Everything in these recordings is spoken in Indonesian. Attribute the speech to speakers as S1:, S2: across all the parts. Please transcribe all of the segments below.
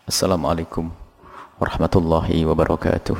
S1: Assalamualaikum warahmatullahi wabarakatuh.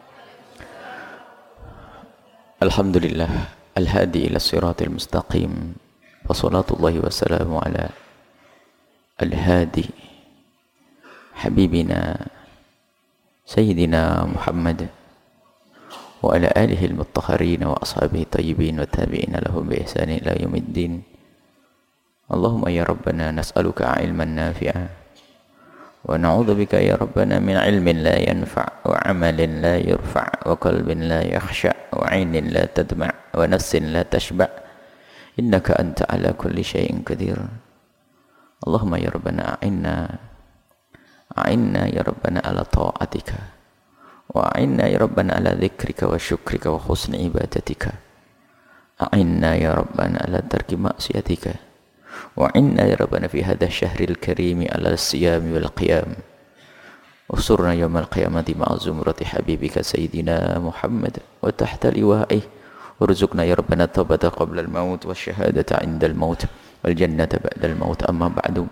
S1: Alhamdulillah al-hadi ila siratil mustaqim. Wassalatullahi wassalamu ala al-hadi habibina sayyidina Muhammad wa ala alihi al-mutahharin wa ashabihi tayyibin wa tabi'ina lahum bi ihsanin ila yaumiddin. Allahumma ya rabbana nas'aluka ilman nafi'a wa na'udzu bika ya rabbana min ilmin la yanfa' wa 'amalin la yurfa' wa qalbin la yakhsha' wa 'ainin la tadma' wa nafsin la tashba' innaka anta 'ala kulli syai'in qadir. Allahumma ya rabbana a'inna ya rabbana 'ala ta'atika wa a'inna ya rabbana 'ala dzikrika wa syukrika wa husni ibadatika. A'inna ya rabbana 'ala tarki ma'siyatika وعنا يا ربنا في هذا الشهر الكريم على الصيام والقيام وصرنا يوم القيامة مع زمرة حبيبك سيدنا محمد وتحت لوائه وارزقنا يا ربنا التوبة قبل الموت والشهادة عند الموت والجنة بعد الموت. أما بعد,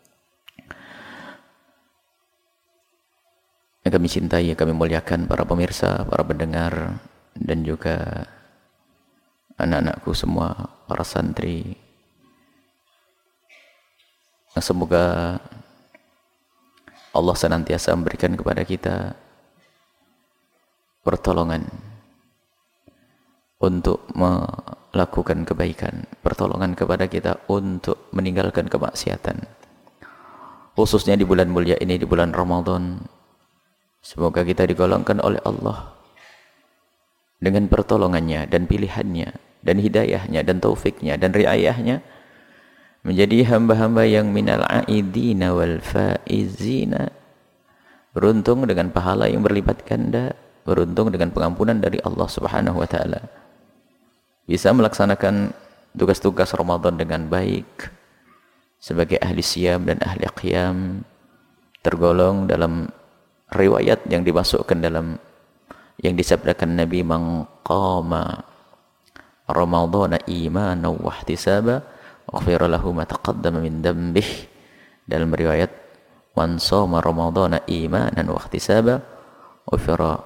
S1: yang kami cintai, kami muliakan para pemirsa, para pendengar, dan juga anak-anakku semua, para santri, semoga Allah senantiasa memberikan kepada kita pertolongan untuk melakukan kebaikan, pertolongan kepada kita untuk meninggalkan kemaksiatan, khususnya di bulan mulia ini, di bulan Ramadan. Semoga kita digolongkan oleh Allah dengan pertolongannya dan pilihannya dan hidayahnya dan taufiknya dan riayahnya menjadi hamba-hamba yang minal aidina wal faizina, beruntung dengan pahala yang berlipat ganda, beruntung dengan pengampunan dari Allah Subhanahu wa taala, bisa melaksanakan tugas-tugas Ramadan dengan baik sebagai ahli siyam dan ahli qiyam, tergolong dalam riwayat yang dimasukkan dalam yang disabdakan Nabi, man qama ramadhana imanan wa ihtisaba ughfira lahu ma taqaddama min dhanbihi. Dalam riwayat, man shoma ramadhana imanan wa ihtisaba ughfira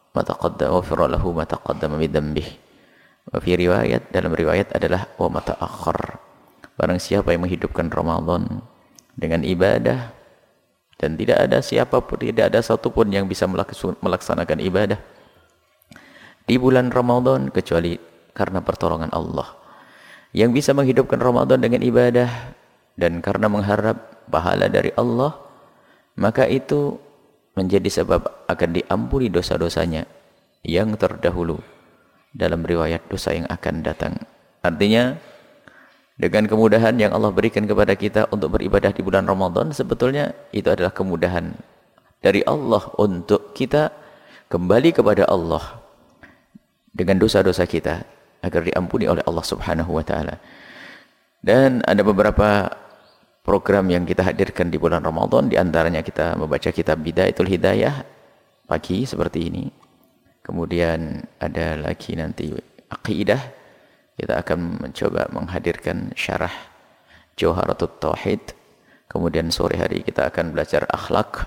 S1: lahu ma taqaddama min dhanbihi. Wa fi riwayat, dalam riwayat adalah wa ma ta'akhkhar. Barang siapa yang menghidupkan Ramadan dengan ibadah, dan tidak ada siapapun, tidak ada satupun yang bisa melaksanakan ibadah di bulan Ramadan kecuali karena pertolongan Allah. Yang bisa menghidupkan Ramadan dengan ibadah dan karena mengharap pahala dari Allah, maka itu menjadi sebab akan diampuni dosa-dosanya yang terdahulu, dalam riwayat dosa yang akan datang. Artinya, dengan kemudahan yang Allah berikan kepada kita untuk beribadah di bulan Ramadan, sebetulnya itu adalah kemudahan dari Allah untuk kita kembali kepada Allah dengan dosa-dosa kita agar diampuni oleh Allah Subhanahu wa taala. Dan ada beberapa program yang kita hadirkan di bulan Ramadan, di antaranya kita membaca kitab Bidayatul Hidayah pagi seperti ini. Kemudian ada lagi nanti akidah, kita akan mencoba menghadirkan syarah Jawharatut Tauhid. Kemudian sore hari kita akan belajar akhlak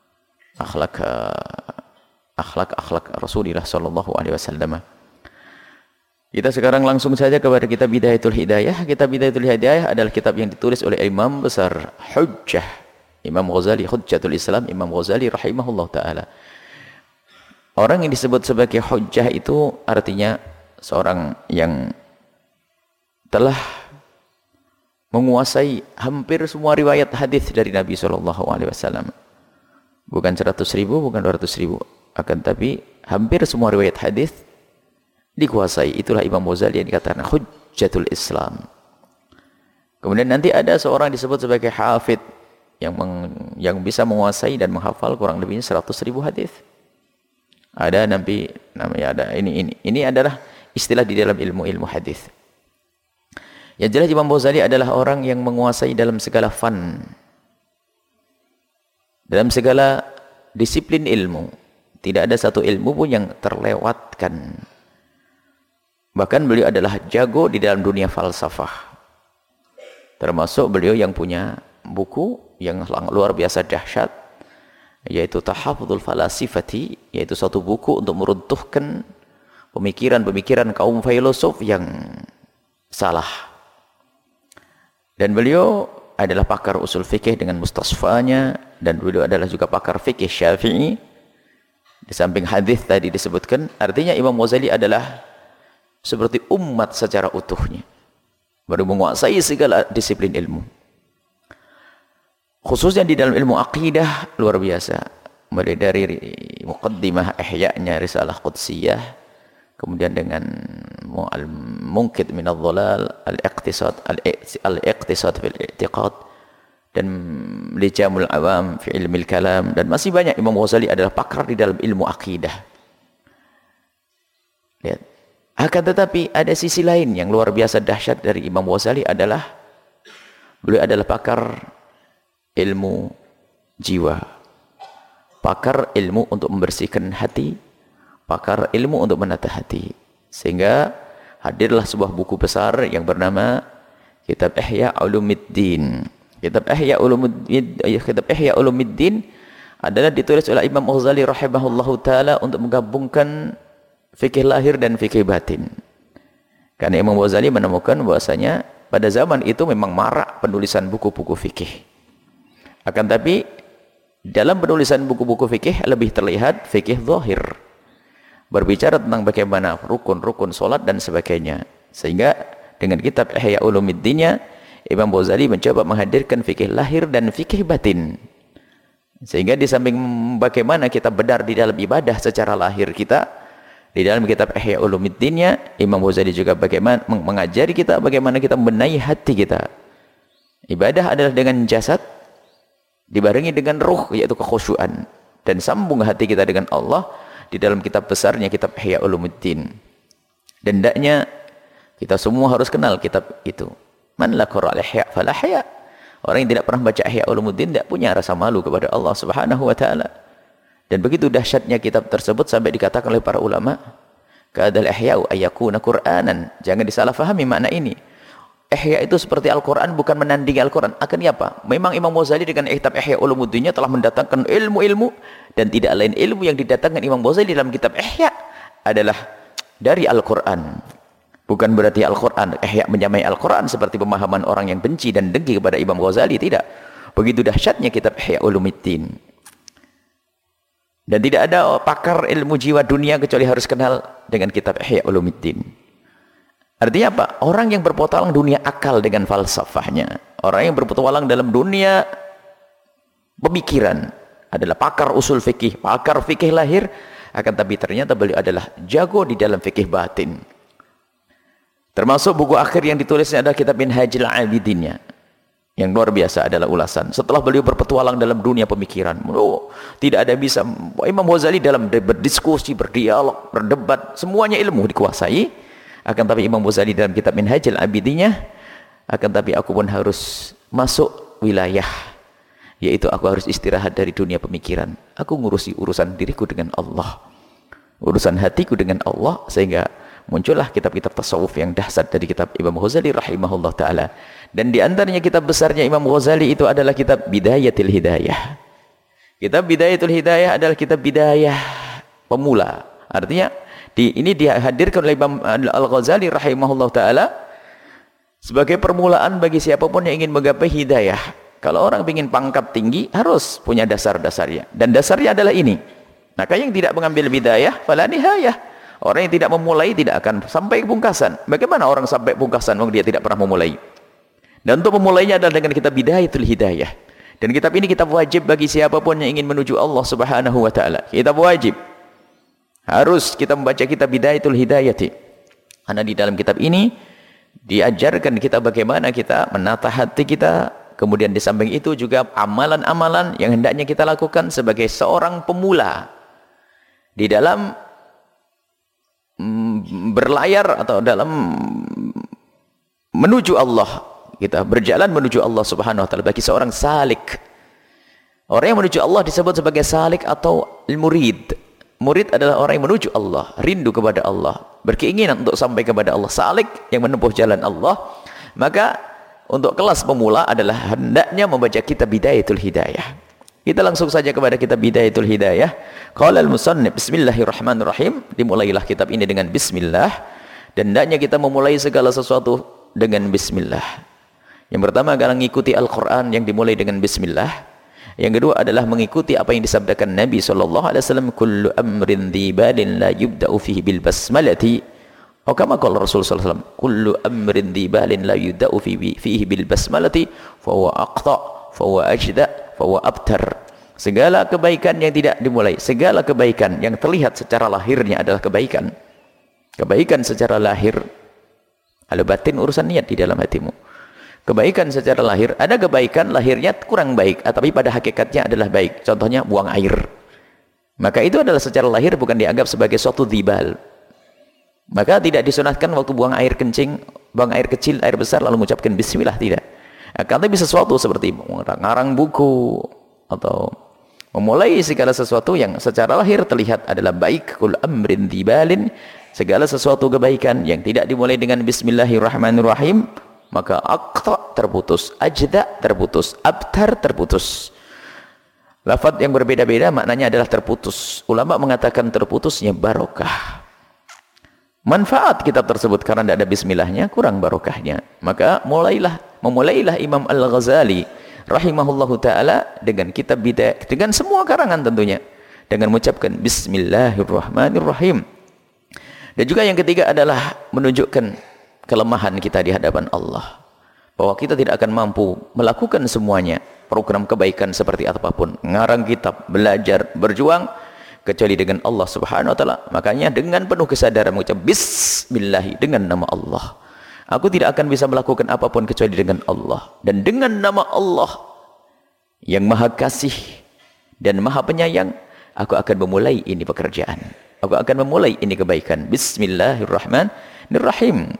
S1: Rasulullah sallallahu alaihi wasallam. Kita sekarang langsung saja kepada kitab Bidayatul Hidayah. Kitab Bidayatul Hidayah adalah kitab yang ditulis oleh Imam besar Hujjah, Imam Ghazali, Hujjatul Islam, Imam Ghazali rahimahullah ta'ala. Orang yang disebut sebagai Hujjah itu artinya seorang yang telah menguasai hampir semua riwayat hadis dari Nabi SAW. Bukan 100.000, bukan 200.000, akan tapi hampir semua riwayat hadis dikuasai. Itulah Imam Ghazali yang dikatakan Hujjatul Islam. Kemudian nanti ada seorang disebut sebagai hafid yang bisa menguasai dan menghafal kurang lebih 100.000 hadis. Ada namanya ada ini adalah istilah di dalam ilmu hadis. Yang jelas Imam Ghazali adalah orang yang menguasai dalam segala fan, dalam segala disiplin ilmu. Tidak ada satu ilmu pun yang terlewatkan. Bahkan beliau adalah jago di dalam dunia falsafah. Termasuk beliau yang punya buku yang luar biasa dahsyat yaitu Tahaffudzul Falasifati, yaitu suatu buku untuk meruntuhkan pemikiran-pemikiran kaum filosof yang salah. Dan beliau adalah pakar usul fikih dengan mustasfanya, dan beliau adalah juga pakar fikih Syafi'i. Di samping hadis tadi disebutkan, artinya Imam Ghazali adalah seperti umat secara utuhnya, baru menguasai segala disiplin ilmu. Khususnya di dalam ilmu aqidah luar biasa, mulai dari muqaddimah ihya'nya Risalah Qudsiyah, kemudian dengan al-munqidh min adh-dhalal, al-iqtisad fil i'tiqad, dan lijamul awam fi ilmil kalam, dan masih banyak. Imam Ghazali adalah pakar di dalam ilmu akidah. Lihat. Akan tetapi ada sisi lain yang luar biasa dahsyat dari Imam Ghazali adalah beliau adalah pakar ilmu jiwa, pakar ilmu untuk membersihkan hati, pakar ilmu untuk menata hati. Sehingga hadirlah sebuah buku besar yang bernama Kitab Ihya Ulumuddin. Kitab Ihya Ulumuddin adalah ditulis oleh Imam Ghazali rahimahullahu taala untuk menggabungkan fikih lahir dan fikih batin. Karena Imam Ghazali menemukan bahwasanya pada zaman itu memang marak penulisan buku-buku fikih. Akan tapi dalam penulisan buku-buku fikih lebih terlihat fikih zahir, berbicara tentang bagaimana rukun-rukun solat dan sebagainya. Sehingga dengan kitab Ihya Ulumuddin-nya Imam Ghazali mencoba menghadirkan fikih lahir dan fikih batin. Sehingga di samping bagaimana kita benar di dalam ibadah secara lahir kita, di dalam kitab Ihya Ulumuddin-nya Imam Ghazali juga bagaimana mengajari kita bagaimana kita membenahi hati kita. Ibadah adalah dengan jasad dibarengi dengan ruh, yaitu kekhusyuan, dan sambung hati kita dengan Allah di dalam kitab besarnya kitab Ihya Ulumuddin. Dan hendaknya kita semua harus kenal kitab itu. Man la qara al-ihya fala haya. Orang yang tidak pernah baca Ihya Ulumuddin tidak punya rasa malu kepada Allah Subhanahu wa taala. Dan begitu dahsyatnya kitab tersebut sampai dikatakan oleh para ulama, kadal ihya'u ayyakuna Qur'anan. Jangan disalahfahami makna ini. Ihya itu seperti Al-Quran, bukan menandingi Al-Quran. Akhirnya apa? Memang Imam Ghazali dengan kitab Ihya Ulumuddin-nya telah mendatangkan ilmu-ilmu, dan tidak lain ilmu yang didatangkan Imam Ghazali dalam kitab Ihya adalah dari Al-Quran. Bukan berarti Al-Quran, Ihya menyamai Al-Quran seperti pemahaman orang yang benci dan dengki kepada Imam Ghazali. Tidak. Begitu dahsyatnya kitab Ihya Ulumuddin. Dan tidak ada pakar ilmu jiwa dunia kecuali harus kenal dengan kitab Ihya Ulumuddin. Artinya apa? Orang yang berpetualang dunia akal dengan falsafahnya, orang yang berpetualang dalam dunia pemikiran adalah pakar usul fikih, pakar fikih lahir, akan tapi ternyata beliau adalah jago di dalam fikih batin. Termasuk buku akhir yang ditulisnya adalah kitab Minhajul Abidin-nya, yang luar biasa adalah ulasan. Setelah beliau berpetualang dalam dunia pemikiran, tidak ada bisa Imam Ghazali dalam berdiskusi, berdialog, berdebat, semuanya ilmu dikuasai. Akan tapi Imam Ghazali dalam kitab Minhajul Abidin-nya, akan tapi aku pun harus masuk wilayah, yaitu aku harus istirahat dari dunia pemikiran. Aku ngurusi urusan diriku dengan Allah, urusan hatiku dengan Allah. Sehingga muncullah kitab-kitab tasawuf yang dahsyat dari kitab Imam Ghazali rahimahullah ta'ala. Dan di antaranya kitab besarnya Imam Ghazali itu adalah kitab Bidayatul Hidayah. Kitab Bidayatul Hidayah adalah kitab bidayah pemula. Artinya ini dihadirkan oleh Imam Al-Ghazali rahimahullah ta'ala sebagai permulaan bagi siapapun yang ingin menggapai hidayah. Kalau orang ingin pangkat tinggi harus punya dasar-dasarnya, dan dasarnya adalah ini. Maka yang tidak mengambil bidayah fala nihayah. Orang yang tidak memulai tidak akan sampai pungkasan. Bagaimana orang sampai pungkasan kalau dia tidak pernah memulai? Dan untuk memulainya adalah dengan kitab Bidayatul Hidayah. Dan kitab ini kitab wajib bagi siapapun yang ingin menuju Allah Subhanahu wa taala. Kitab wajib. Harus kita membaca kitab Bidayatul Hidayah. Karena di dalam kitab ini diajarkan kita bagaimana kita menata hati kita. Kemudian di samping itu juga amalan-amalan yang hendaknya kita lakukan sebagai seorang pemula di dalam berlayar atau dalam menuju Allah. Kita berjalan menuju Allah Subhanahu wa taala bagi seorang salik. Orang yang menuju Allah disebut sebagai salik atau murid. Murid adalah orang yang menuju Allah, rindu kepada Allah, berkeinginan untuk sampai kepada Allah. Salik yang menempuh jalan Allah. Maka untuk kelas pemula adalah hendaknya membaca kitab Bidayatul Hidayah. Kita langsung saja kepada kitab Bidayatul Hidayah. Qala al-musannif, bismillahirrahmanirrahim. Dimulailah kitab ini dengan bismillah. Dan hendaknya kita memulai segala sesuatu dengan bismillah. Yang pertama adalah mengikuti Al-Quran yang dimulai dengan bismillah. Yang kedua adalah mengikuti apa yang disabdakan Nabi SAW. Kullu amrin dhibalin la yubda'u fihi bil basmalati. Atau kama qala Rasul SAW. Kullu amrin dhibalin la yubda'u fihi bil basmalati. Fahuwa aqta' fahuwa ajda' fahuwa abtar. Segala kebaikan yang tidak dimulai, segala kebaikan yang terlihat secara lahirnya adalah kebaikan. Kebaikan secara lahir, kalau batin urusan niat di dalam hatimu. Kebaikan secara lahir, ada kebaikan lahirnya kurang baik, tapi pada hakikatnya adalah baik. Contohnya buang air. Maka itu adalah secara lahir bukan dianggap sebagai suatu dhibal. Maka tidak disunatkan waktu buang air kencing, buang air kecil, air besar lalu mengucapkan bismillah, tidak. Akan tapi sesuatu seperti mengarang buku atau memulai segala sesuatu yang secara lahir terlihat adalah baik. Kul amrin dhibalin, segala sesuatu kebaikan yang tidak dimulai dengan bismillahirrahmanirrahim, maka aqta terputus, ajda terputus, abtar terputus. Lafaz yang berbeda-beda maknanya adalah terputus. Ulama mengatakan terputusnya barokah. Manfaat kitab tersebut karena tidak ada bismillahnya, kurang barokahnya. Maka memulailah Imam Al-Ghazali rahimahullahu ta'ala dengan kitab Bidayah, dengan semua karangan tentunya, dengan mengucapkan bismillahirrahmanirrahim. Dan juga yang ketiga adalah menunjukkan kelemahan kita di hadapan Allah, bahwa kita tidak akan mampu melakukan semuanya, program kebaikan seperti apapun, ngarang kitab, belajar, berjuang, kecuali dengan Allah subhanahu wa ta'ala. Makanya dengan penuh kesadaran mengucap bismillah, dengan nama Allah. Aku tidak akan bisa melakukan apapun kecuali dengan Allah. Dan dengan nama Allah yang maha kasih dan maha penyayang, aku akan memulai ini pekerjaan. Aku akan memulai ini kebaikan. Bismillahirrahmanirrahim.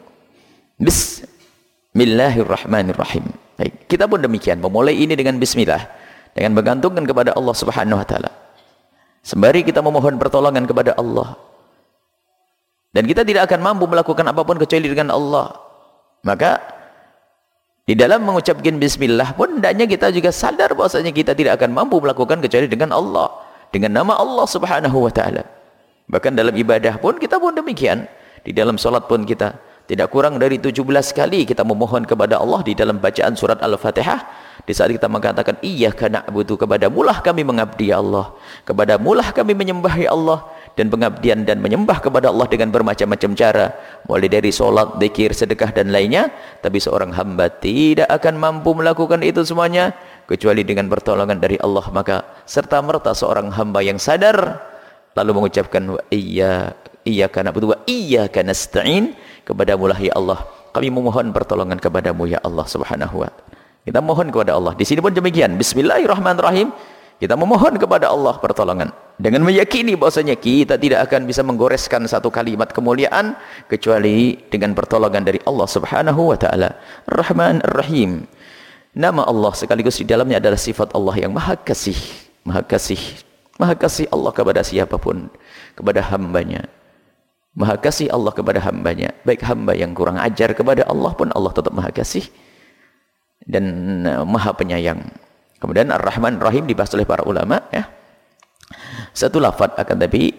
S1: Bismillahirrahmanirrahim. Baik, kita pun demikian, memulai ini dengan bismillah, dengan menggantungkan kepada Allah subhanahu wa ta'ala. Sembari kita memohon pertolongan kepada Allah. Dan kita tidak akan mampu melakukan apapun kecuali dengan Allah. Maka di dalam mengucapkan bismillah pun hendaknya kita juga sadar bahwasanya kita tidak akan mampu melakukan kecuali dengan Allah, dengan nama Allah subhanahu wa ta'ala. Bahkan dalam ibadah pun kita pun demikian. Di dalam salat pun kita tidak kurang dari 17 kali kita memohon kepada Allah di dalam bacaan surat Al-Fatihah. Di saat kita mengatakan iyyaka na'budu, kepadamulah kami mengabdi ya Allah, kepadamulah kami menyembah ya Allah. Dan pengabdian dan menyembah kepada Allah dengan bermacam-macam cara, mulai dari solat, zikir, sedekah dan lainnya. Tapi seorang hamba tidak akan mampu melakukan itu semuanya kecuali dengan pertolongan dari Allah. Maka serta merta seorang hamba yang sadar lalu mengucapkan wa iyyaka na'budu wa iyyaka nasta'in, kepadamulah ya Allah kami memohon pertolongan kepadamu ya Allah subhanahu wa ta'ala. Kita mohon kepada Allah. Di sini pun demikian, bismillahirrahmanirrahim. Kita memohon kepada Allah pertolongan dengan meyakini bahwasanya kita tidak akan bisa menggoreskan satu kalimat kemuliaan kecuali dengan pertolongan dari Allah subhanahu wa ta'ala. Ar-Rahman Ar-Rahim, nama Allah sekaligus di dalamnya adalah sifat Allah yang maha kasih. Maha kasih, maha kasih Allah kepada siapapun, kepada hambanya. Maha kasih Allah kepada hambanya. Baik hamba yang kurang ajar kepada Allah pun Allah tetap maha kasih dan maha penyayang. Kemudian Ar-Rahman Ar-Rahim dibahas oleh para ulama, ya. Satu lafaz akan tapi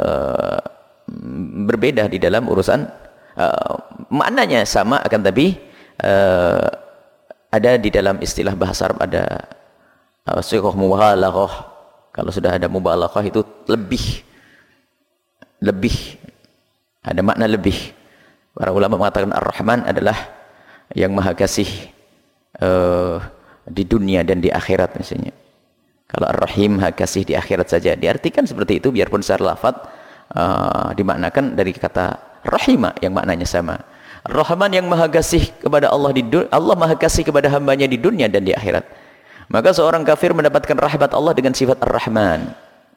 S1: berbeda di dalam urusan maknanya sama, akan tapi ada di dalam istilah bahasa Arab ada sighah mubalaghah. Kalau sudah ada mubalaghah itu lebih ada makna lebih. Para ulama mengatakan Ar-Rahman adalah yang maha kasih di dunia dan di akhirat misalnya. Kalau Ar-Rahim maha kasih di akhirat saja, diartikan seperti itu biarpun secara lafaz dimaknakan dari kata rahimah yang maknanya sama. Ar-Rahman yang maha kasih kepada Allah di dunia, Allah maha kasih kepada hambanya di dunia dan di akhirat. Maka seorang kafir mendapatkan rahmat Allah dengan sifat Ar-Rahman.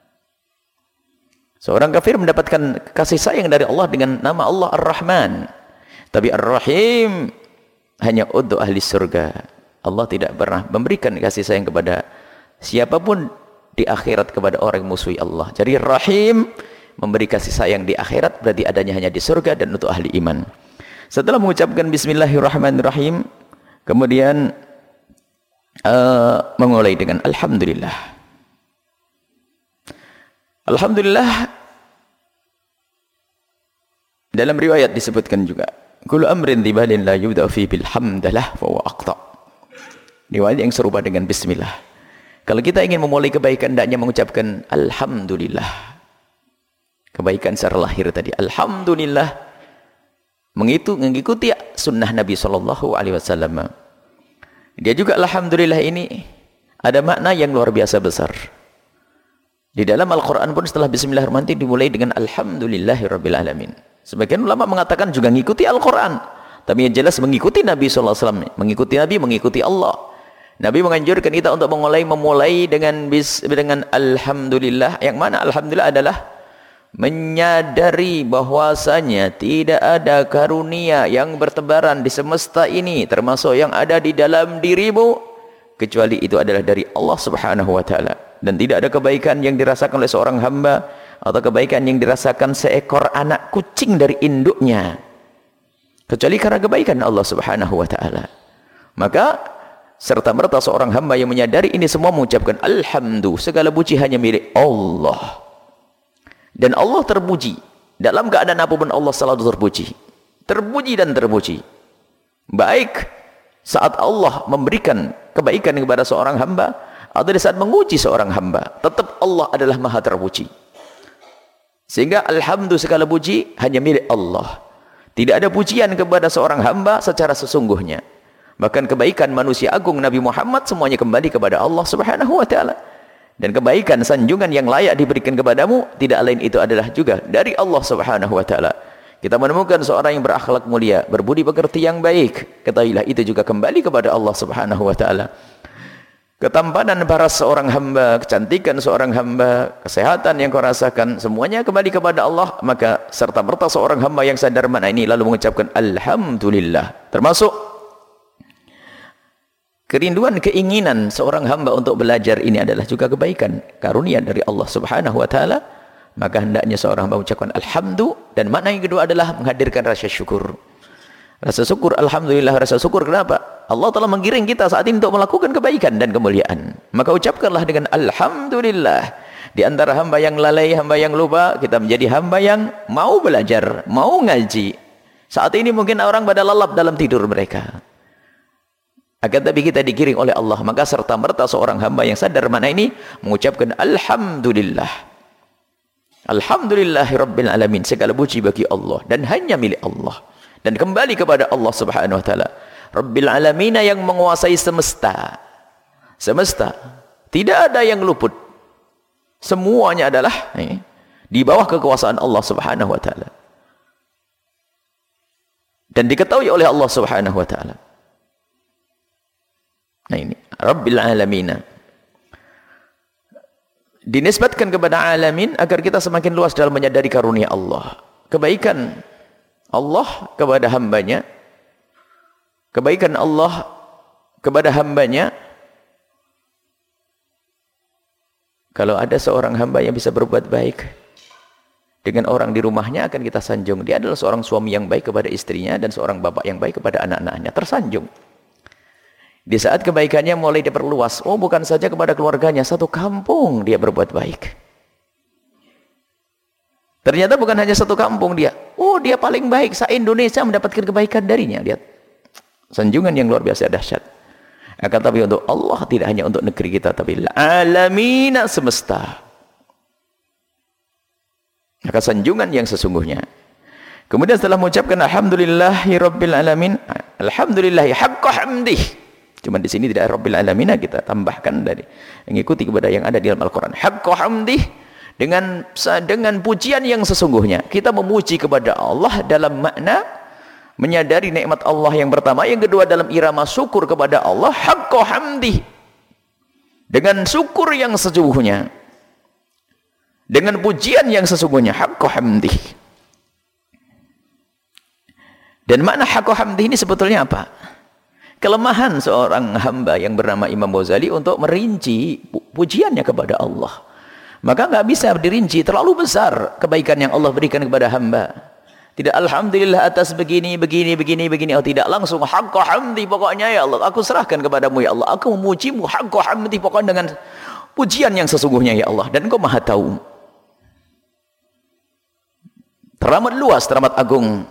S1: Seorang kafir mendapatkan kasih sayang dari Allah dengan nama Allah Ar-Rahman. Tapi Ar-Rahim hanya untuk ahli surga. Allah tidak pernah memberikan kasih sayang kepada siapapun di akhirat kepada orang yang musuhi Allah. Jadi Rahim memberi kasih sayang di akhirat berarti adanya hanya di surga dan untuk ahli iman. Setelah mengucapkan bismillahirrahmanirrahim, kemudian memulai dengan alhamdulillah. Alhamdulillah, dalam riwayat disebutkan juga, kullu amrin dhibalin la yubda'u fi bil hamdalah fa huwa aqta. Riwayat yang serupa dengan bismillah. Kalau kita ingin memulai kebaikan, hendaknya mengucapkan alhamdulillah. Kebaikan secara lahir tadi, alhamdulillah, mengikuti sunnah Nabi SAW. Dia juga alhamdulillah ini ada makna yang luar biasa besar. Di dalam Al-Quran pun setelah bismillahirrahmanirrahim dimulai dengan alhamdulillahirabbil alamin. Sebagian ulama mengatakan juga mengikuti Al-Quran, tapi yang jelas mengikuti Nabi SAW, mengikuti Nabi, mengikuti Allah. Nabi menganjurkan kita untuk memulai dengan alhamdulillah, yang mana alhamdulillah adalah menyadari bahwasanya tidak ada karunia yang bertebaran di semesta ini, termasuk yang ada di dalam dirimu, kecuali itu adalah dari Allah Subhanahu wa taala. Dan tidak ada kebaikan yang dirasakan oleh seorang hamba atau kebaikan yang dirasakan seekor anak kucing dari induknya kecuali karena kebaikan Allah Subhanahu wa taala. Maka serta merta seorang hamba yang menyadari ini semua mengucapkan alhamdulillah, segala puji hanya milik Allah. Dan Allah terpuji. Dalam keadaan apapun Allah selalu terpuji. Terpuji dan terpuji. Baik saat Allah memberikan kebaikan kepada seorang hamba atau di saat menguji seorang hamba, tetap Allah adalah maha terpuji. Sehingga alhamdulillah segala puji hanya milik Allah. Tidak ada pujian kepada seorang hamba secara sesungguhnya. Bahkan kebaikan manusia agung Nabi Muhammad semuanya kembali kepada Allah Subhanahu wa taala. Dan kebaikan sanjungan yang layak diberikan kepadamu tidak lain itu adalah juga dari Allah Subhanahu wa taala. Kita menemukan seorang yang berakhlak mulia, berbudi pekerti yang baik, ketahuilah itu juga kembali kepada Allah Subhanahu wa taala. Ketampanan paras seorang hamba, kecantikan seorang hamba, kesehatan yang kau rasakan, semuanya kembali kepada Allah. Maka serta merta seorang hamba yang sadar makna ini lalu mengucapkan alhamdulillah. Termasuk kerinduan, keinginan seorang hamba untuk belajar ini adalah juga kebaikan, karunia dari Allah Subhanahu wa taala. Maka hendaknya seorang hamba mengucapkan alhamdulillah. Dan makna yang kedua adalah menghadirkan rasa syukur. Rasa syukur, alhamdulillah, rasa syukur kenapa? Allah telah menggiring kita saat ini untuk melakukan kebaikan dan kemuliaan. Maka ucapkanlah dengan alhamdulillah. Di antara hamba yang lalai, hamba yang lupa, kita menjadi hamba yang mau belajar, mau ngaji. Saat ini mungkin orang pada lalap dalam tidur mereka. Akan tapi kita digiring oleh Allah. Maka serta merta seorang hamba yang sadar mana ini mengucapkan alhamdulillah. Alhamdulillahirabbil alamin. Segala puji bagi Allah dan hanya milik Allah. Dan kembali kepada Allah Subhanahu wa taala. Rabbil alamin, yang menguasai semesta. Semesta. Tidak ada yang luput. Semuanya adalah di bawah kekuasaan Allah Subhanahu wa taala. Dan diketahui oleh Allah Subhanahu wa taala. Nah ini Rabbil alamin. Dinisbatkan kepada alamin agar kita semakin luas dalam menyadari karunia Allah. Kebaikan Allah kepada hambanya, kebaikan Allah kepada hambanya. Kalau ada seorang hamba yang bisa berbuat baik dengan orang di rumahnya, akan kita sanjung. Dia adalah seorang suami yang baik kepada istrinya dan seorang bapak yang baik kepada anak-anaknya. Tersanjung. Di saat kebaikannya mulai diperluas, bukan saja kepada keluarganya, satu kampung dia berbuat baik. Ternyata bukan hanya satu kampung dia. Dia paling baik. Se-Indonesia mendapatkan kebaikan darinya. Lihat. Sanjungan yang luar biasa dahsyat. Akan tapi untuk Allah, tidak hanya untuk negeri kita, tapi alamina semesta. Maka sanjungan yang sesungguhnya. Kemudian setelah mengucapkan alhamdulillahirabbil alamin, alhamdulillahi haqqa hamdih. Cuma di sini tidak rabbil alamin, kita tambahkan dari mengikuti kepada yang ada di dalam Al-Qur'an. Haqqa hamdih. Dengan pujian yang sesungguhnya. Kita memuji kepada Allah dalam makna menyadari nikmat Allah yang pertama. Yang kedua dalam irama syukur kepada Allah. Haqqa hamdih. Dengan syukur yang sesungguhnya. Dengan pujian yang sesungguhnya. Haqqa hamdih. Dan makna haqqa hamdih ini sebetulnya apa? Kelemahan seorang hamba yang bernama Imam Ghazali untuk merinci pujiannya kepada Allah. Maka nggak bisa dirinci, terlalu besar kebaikan yang Allah berikan kepada hamba. Tidak alhamdulillah atas begini. Oh tidak, langsung haqqa hamdi, pokoknya ya Allah, aku serahkan kepadamu ya Allah. Aku memujimu haqqa hamdi, pokoknya dengan pujian yang sesungguhnya ya Allah. Dan Engkau maha tahu. teramat luas, teramat agung.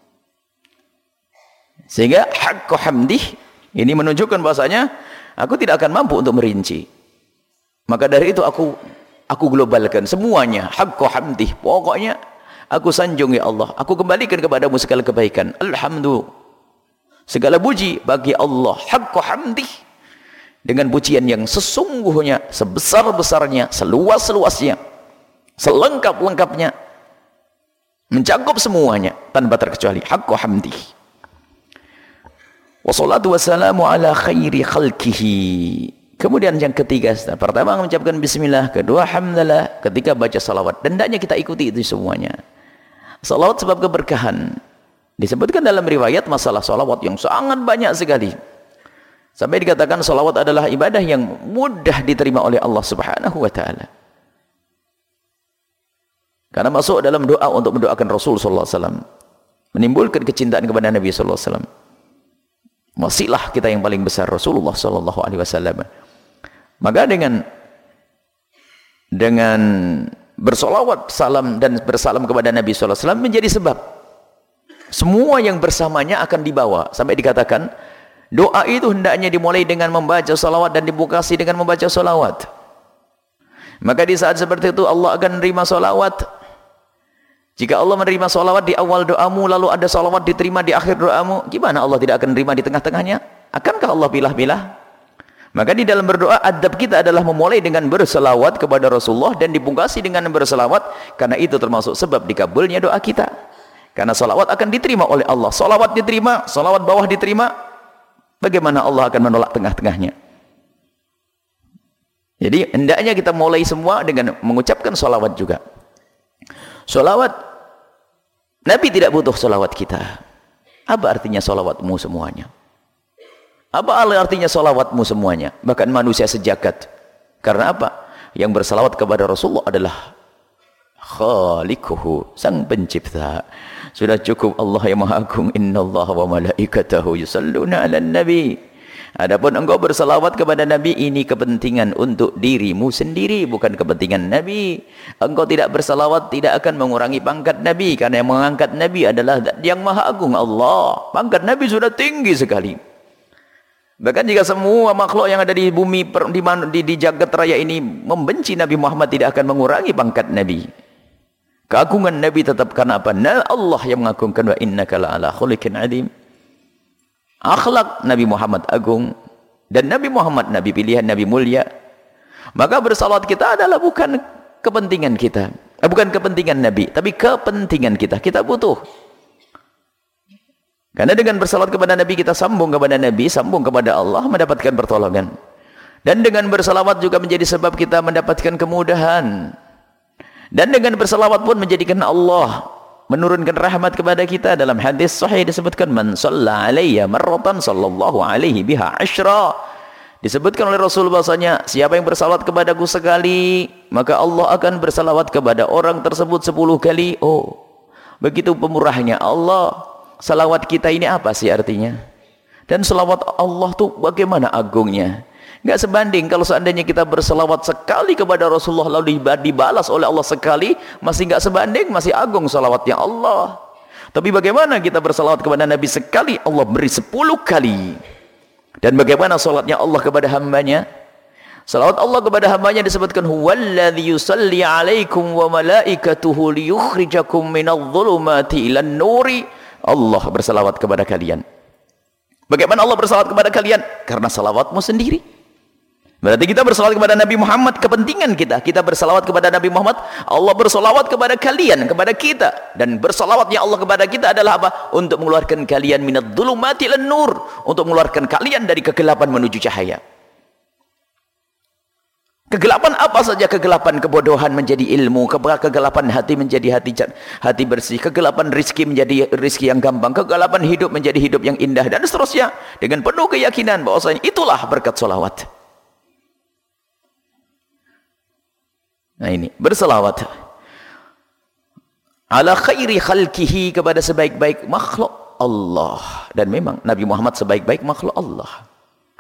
S1: Sehingga haqqo hamdih ini menunjukkan bahasanya aku tidak akan mampu untuk merinci. Maka dari itu aku globalkan semuanya, haqqo hamdih. Pokoknya aku sanjung ya Allah, aku kembalikan kepadamu segala kebaikan. Alhamdulillah. Segala puji bagi Allah, haqqo hamdih. Dengan pujian yang sesungguhnya, sebesar-besarnya, seluas-luasnya, selengkap-lengkapnya, mencakup semuanya tanpa terkecuali. Haqqo hamdih. Wassalatu wassalamu ala khairi khalqihi. Kemudian yang ketiga, pertama mengucapkan bismillah, kedua hamdalah, ketika baca salawat. Dan hendaknya kita ikuti itu semuanya. Salawat sebab keberkahan. Disebutkan dalam riwayat masalah salawat yang sangat banyak sekali. Sampai dikatakan salawat adalah ibadah yang mudah diterima oleh Allah Subhanahu wa ta'ala. Karena masuk dalam doa untuk mendoakan Rasul sallallahu alaihi wasallam, menimbulkan kecintaan kepada Nabi sallallahu alaihi wasallam. Wasilah kita yang paling besar Rasulullah sallallahu alaihi wasallam. Maka dengan bersolawat salam dan bersalam kepada Nabi sallallahu alaihi wasallam menjadi sebab semua yang bersamanya akan dibawa. Sampai dikatakan doa itu hendaknya dimulai dengan membaca salawat dan dibukasi dengan membaca salawat. Maka di saat seperti itu Allah akan menerima salawat. Jika Allah menerima salawat di awal doamu, lalu ada salawat diterima di akhir doamu, gimana Allah tidak akan menerima di tengah-tengahnya? Akankah Allah pilah-pilah? Maka di dalam berdoa, adab kita adalah memulai dengan berselawat kepada Rasulullah dan dipungkasi dengan berselawat, karena itu termasuk sebab dikabulnya doa kita. Karena salawat akan diterima oleh Allah. Salawat diterima, salawat bawah diterima, bagaimana Allah akan menolak tengah-tengahnya? Jadi hendaknya kita mulai semua dengan mengucapkan salawat juga. Salawat, Nabi tidak butuh salawat kita. Apa artinya salawatmu semuanya? Apa artinya salawatmu semuanya? Bahkan manusia sejagat. Karena apa? Yang bersalawat kepada Rasulullah adalah Khaliquhu, sang pencipta. Sudah cukup Allah yang Maha Agung. Innallaha wa malaikatahu yusalluna 'alan nabi. Adapun engkau bersalawat kepada Nabi, ini kepentingan untuk dirimu sendiri, bukan kepentingan Nabi. Engkau tidak bersalawat tidak akan mengurangi pangkat Nabi, karena yang mengangkat Nabi adalah yang Maha Agung, Allah. Pangkat Nabi sudah tinggi sekali. Bahkan jika semua makhluk yang ada di bumi di jagat raya ini membenci Nabi Muhammad, tidak akan mengurangi pangkat Nabi. Keagungan Nabi tetap karena apa? Allah yang mengagungkan. Wa innaka la'ala khuliqin 'adzim. Akhlak Nabi Muhammad agung, dan Nabi Muhammad Nabi pilihan, Nabi mulia. Maka bersalawat kita adalah bukan kepentingan kita, bukan kepentingan Nabi, tapi kepentingan kita. Kita butuh. Karena dengan bersalawat kepada Nabi, kita sambung kepada Nabi, sambung kepada Allah, mendapatkan pertolongan. Dan dengan bersalawat juga menjadi sebab kita mendapatkan kemudahan. Dan dengan bersalawat pun menjadikan Allah menurunkan rahmat kepada kita. Dalam hadis sahih disebutkan, man shalla alayya marratan sallallahu alaihi biha asyra. Disebutkan oleh Rasul bahasanya, siapa yang bersalawat kepadaku sekali, maka Allah akan bersalawat kepada orang tersebut 10 kali. Oh, begitu pemurahnya Allah. Salawat kita ini apa sih artinya? Dan salawat Allah tuh bagaimana agungnya? Enggak sebanding kalau seandainya kita berselawat sekali kepada Rasulullah lalu dibalas oleh Allah sekali, masih enggak sebanding, masih agung salawatnya Allah. Tapi bagaimana kita berselawat kepada Nabi sekali, Allah beri 10 kali. Dan bagaimana salatnya Allah kepada hambanya? Salawat Allah kepada hambanya disebutkan, huwallazi yusalli alaikum wa malaikatuhu liyukhrijakum minadh-dhulumati ilan nuri. Allah bersalawat kepada kalian. Bagaimana Allah bersalawat kepada kalian? Karena salawatmu sendiri. Berarti kita bersalawat kepada Nabi Muhammad, kepentingan kita. Kita bersalawat kepada Nabi Muhammad, Allah bersalawat kepada kalian, kepada kita. Dan bersalawatnya Allah kepada kita adalah apa? Untuk mengeluarkan kalian minadh-dhulumati ilan nur, untuk mengeluarkan kalian dari kegelapan menuju cahaya. Kegelapan apa saja? Kegelapan kebodohan menjadi ilmu, kegelapan hati menjadi hati bersih, kegelapan rizki menjadi rizki yang gampang, kegelapan hidup menjadi hidup yang indah, dan seterusnya. Dengan penuh keyakinan bahwasanya itulah berkat salawat. Nah ini, bersalawat ala khairi khalqihi, kepada sebaik-baik makhluk Allah. Dan memang Nabi Muhammad sebaik-baik makhluk Allah.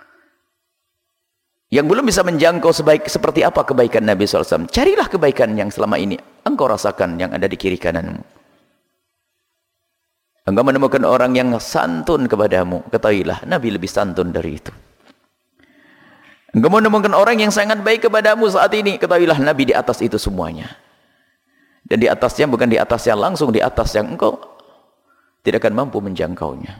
S1: Yang belum bisa menjangkau seperti apa kebaikan Nabi SAW, carilah kebaikan yang selama ini engkau rasakan yang ada di kiri kananmu. Engkau menemukan orang yang santun kepadamu, ketahuilah Nabi lebih santun dari itu. Engkau menemukan orang yang sangat baik kepadamu saat ini, ketahuilah Nabi di atas itu semuanya. Dan di atasnya bukan di atasnya langsung, di atas yang engkau tidak akan mampu menjangkaunya.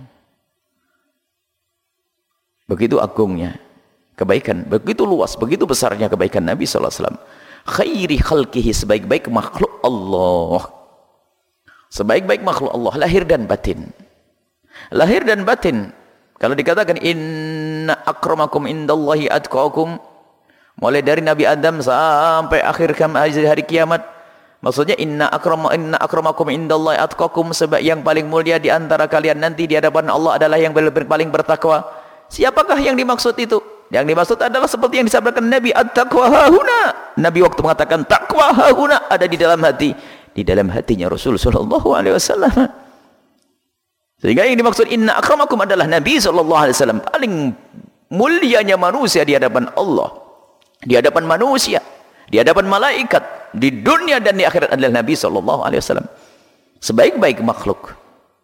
S1: Begitu agungnya kebaikan, begitu luas, begitu besarnya kebaikan Nabi sallallahu alaihi wasallam. Khairi khalqihi, sebaik-baik makhluk Allah. Sebaik-baik makhluk Allah, lahir dan batin. Lahir dan batin. Kalau dikatakan inna akramakum indallahi atqakum, mulai dari Nabi Adam sampai akhir hari kiamat, maksudnya inna akramakum indallahi atqakum, sebab yang paling mulia di antara kalian nanti di hadapan Allah adalah yang paling bertakwa. Siapakah yang dimaksud itu? Yang dimaksud adalah seperti yang disampaikan Nabi, at-taqwa hahuna. Nabi waktu mengatakan takwa hahuna, ada di dalam hati. Di dalam hatinya Rasul sallallahu alaihi wasallam. Sehingga yang dimaksud inna akramakum adalah Nabi sallallahu alaihi wasallam, paling mulianya manusia di hadapan Allah, di hadapan manusia, di hadapan malaikat, di dunia dan di akhirat adalah Nabi sallallahu alaihi wasallam. Sebaik-baik makhluk.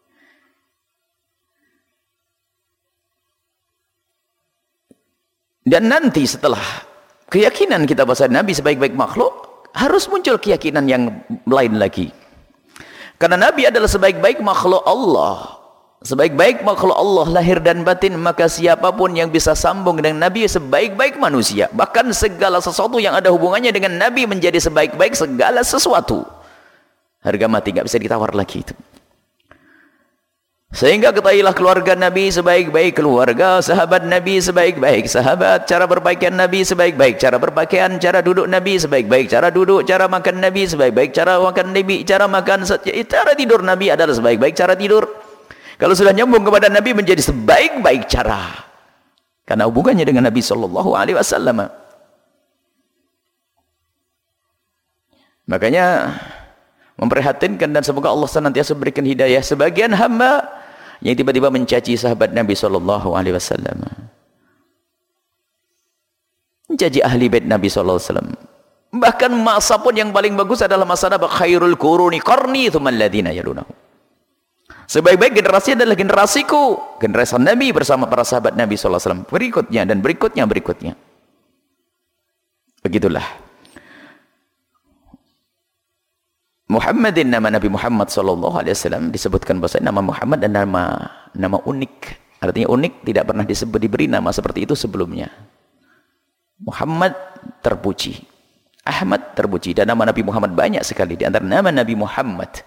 S1: Dan nanti setelah keyakinan kita bahwa Nabi sebaik-baik makhluk, harus muncul keyakinan yang lain lagi. Karena Nabi adalah sebaik-baik makhluk Allah. Sebaik-baik makhluk Allah lahir dan batin, maka siapapun yang bisa sambung dengan Nabi sebaik-baik manusia. Bahkan segala sesuatu yang ada hubungannya dengan Nabi menjadi sebaik-baik segala sesuatu. Harga mati, nggak bisa ditawar lagi itu. Sehingga ketahuilah keluarga Nabi sebaik-baik keluarga, sahabat Nabi sebaik-baik sahabat, cara berpakaian Nabi sebaik-baik cara berpakaian, cara duduk Nabi sebaik-baik cara duduk, cara makan Nabi sebaik-baik cara makan Nabi, cara makan, cara tidur Nabi adalah sebaik-baik cara tidur. Kalau sudah nyambung kepada Nabi menjadi sebaik-baik cara, karena hubungannya dengan Nabi sallallahu alaihi wasallam. Makanya memprihatinkan, dan semoga Allah senantiasa berikan hidayah sebagian hamba yang tiba-tiba mencaci sahabat Nabi sallallahu alaihi wasallam, mencaci ahli bait Nabi sallallahu alaihi wasallam. Bahkan masa pun yang paling bagus adalah masa Nabi, khairul quruni qarni tsummal ladzina yalunahu. Sebaik-baik generasi adalah generasiku, generasi Nabi bersama para sahabat Nabi sallallahu alaihi wasallam, berikutnya dan berikutnya. Begitulah. Muhammadin, nama Nabi Muhammad sallallahu alaihi wasallam, disebutkan bahwa nama Muhammad dan nama unik. Artinya unik, tidak pernah diberi nama seperti itu sebelumnya. Muhammad terpuji, Ahmad terpuji, dan nama Nabi Muhammad banyak sekali. Di antara nama Nabi Muhammad,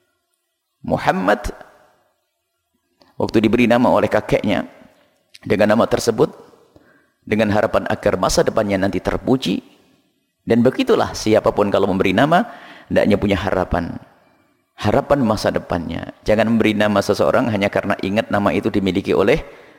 S1: waktu diberi nama oleh kakeknya dengan nama tersebut, dengan harapan agar masa depannya nanti terpuji. Dan begitulah siapapun kalau memberi nama, hendaknya punya harapan masa depannya. Jangan memberi nama seseorang hanya karena ingat nama itu dimiliki oleh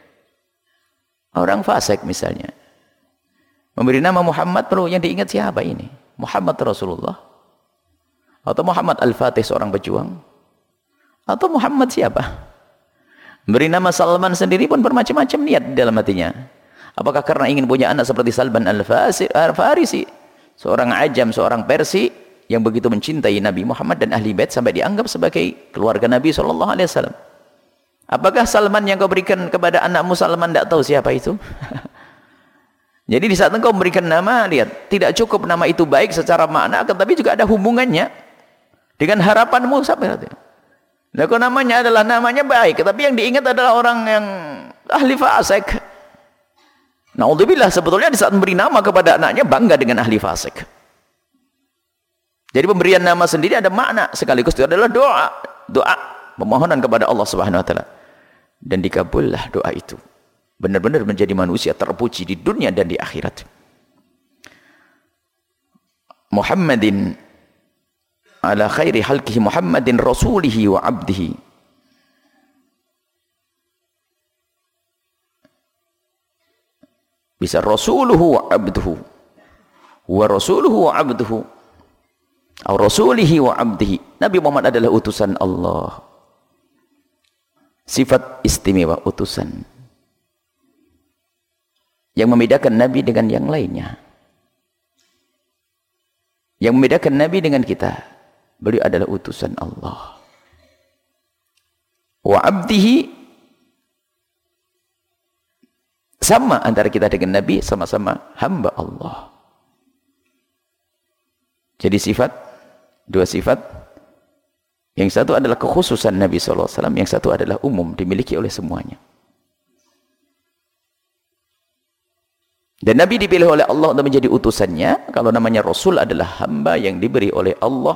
S1: orang fasik misalnya. Memberi nama Muhammad, perlu yang diingat siapa ini? Muhammad Rasulullah, atau Muhammad Al-Fatih seorang pejuang, atau Muhammad siapa? Memberi nama Salman sendiri pun bermacam-macam niat di dalam hatinya. Apakah karena ingin punya anak seperti Salman Al-Farisi, seorang Ajam, seorang Persi yang begitu mencintai Nabi Muhammad dan ahli bait sampai dianggap sebagai keluarga Nabi sallallahu alaihi wasallam? Apakah Salman yang kau berikan kepada anakmu Salman tidak tahu siapa itu? Jadi di saat engkau memberikan nama, lihat, tidak cukup nama itu baik secara makna, tetapi juga ada hubungannya dengan harapanmu sampai hati. Nah, kalau namanya baik, tapi yang diingat adalah orang yang ahli fasik. Naudzubillah, sebetulnya di saat memberi nama kepada anaknya bangga dengan ahli fasik. Jadi pemberian nama sendiri ada makna, sekaligus itu adalah doa pemohonan kepada Allah Subhanahu wa taala. Dan dikabullah doa itu. Benar-benar menjadi manusia terpuji di dunia dan di akhirat. Muhammadin ala khairi halqihi, Muhammadin rasulihi wa abdihi. Bisa rasuluhu wa abduhu, wa rasuluhu wa abduhu, atau rasulihi wa abdihi. Nabi Muhammad adalah utusan Allah. Sifat istimewa utusan yang membedakan Nabi dengan yang lainnya, yang membedakan Nabi dengan kita, beliau adalah utusan Allah. wa 'abdihi, sama antara kita dengan Nabi, sama-sama hamba Allah. Jadi sifat, dua sifat. Yang satu adalah kekhususan Nabi SAW, yang satu adalah umum, dimiliki oleh semuanya. Dan Nabi dipilih oleh Allah untuk menjadi utusannya. Kalau namanya Rasul adalah hamba yang diberi oleh Allah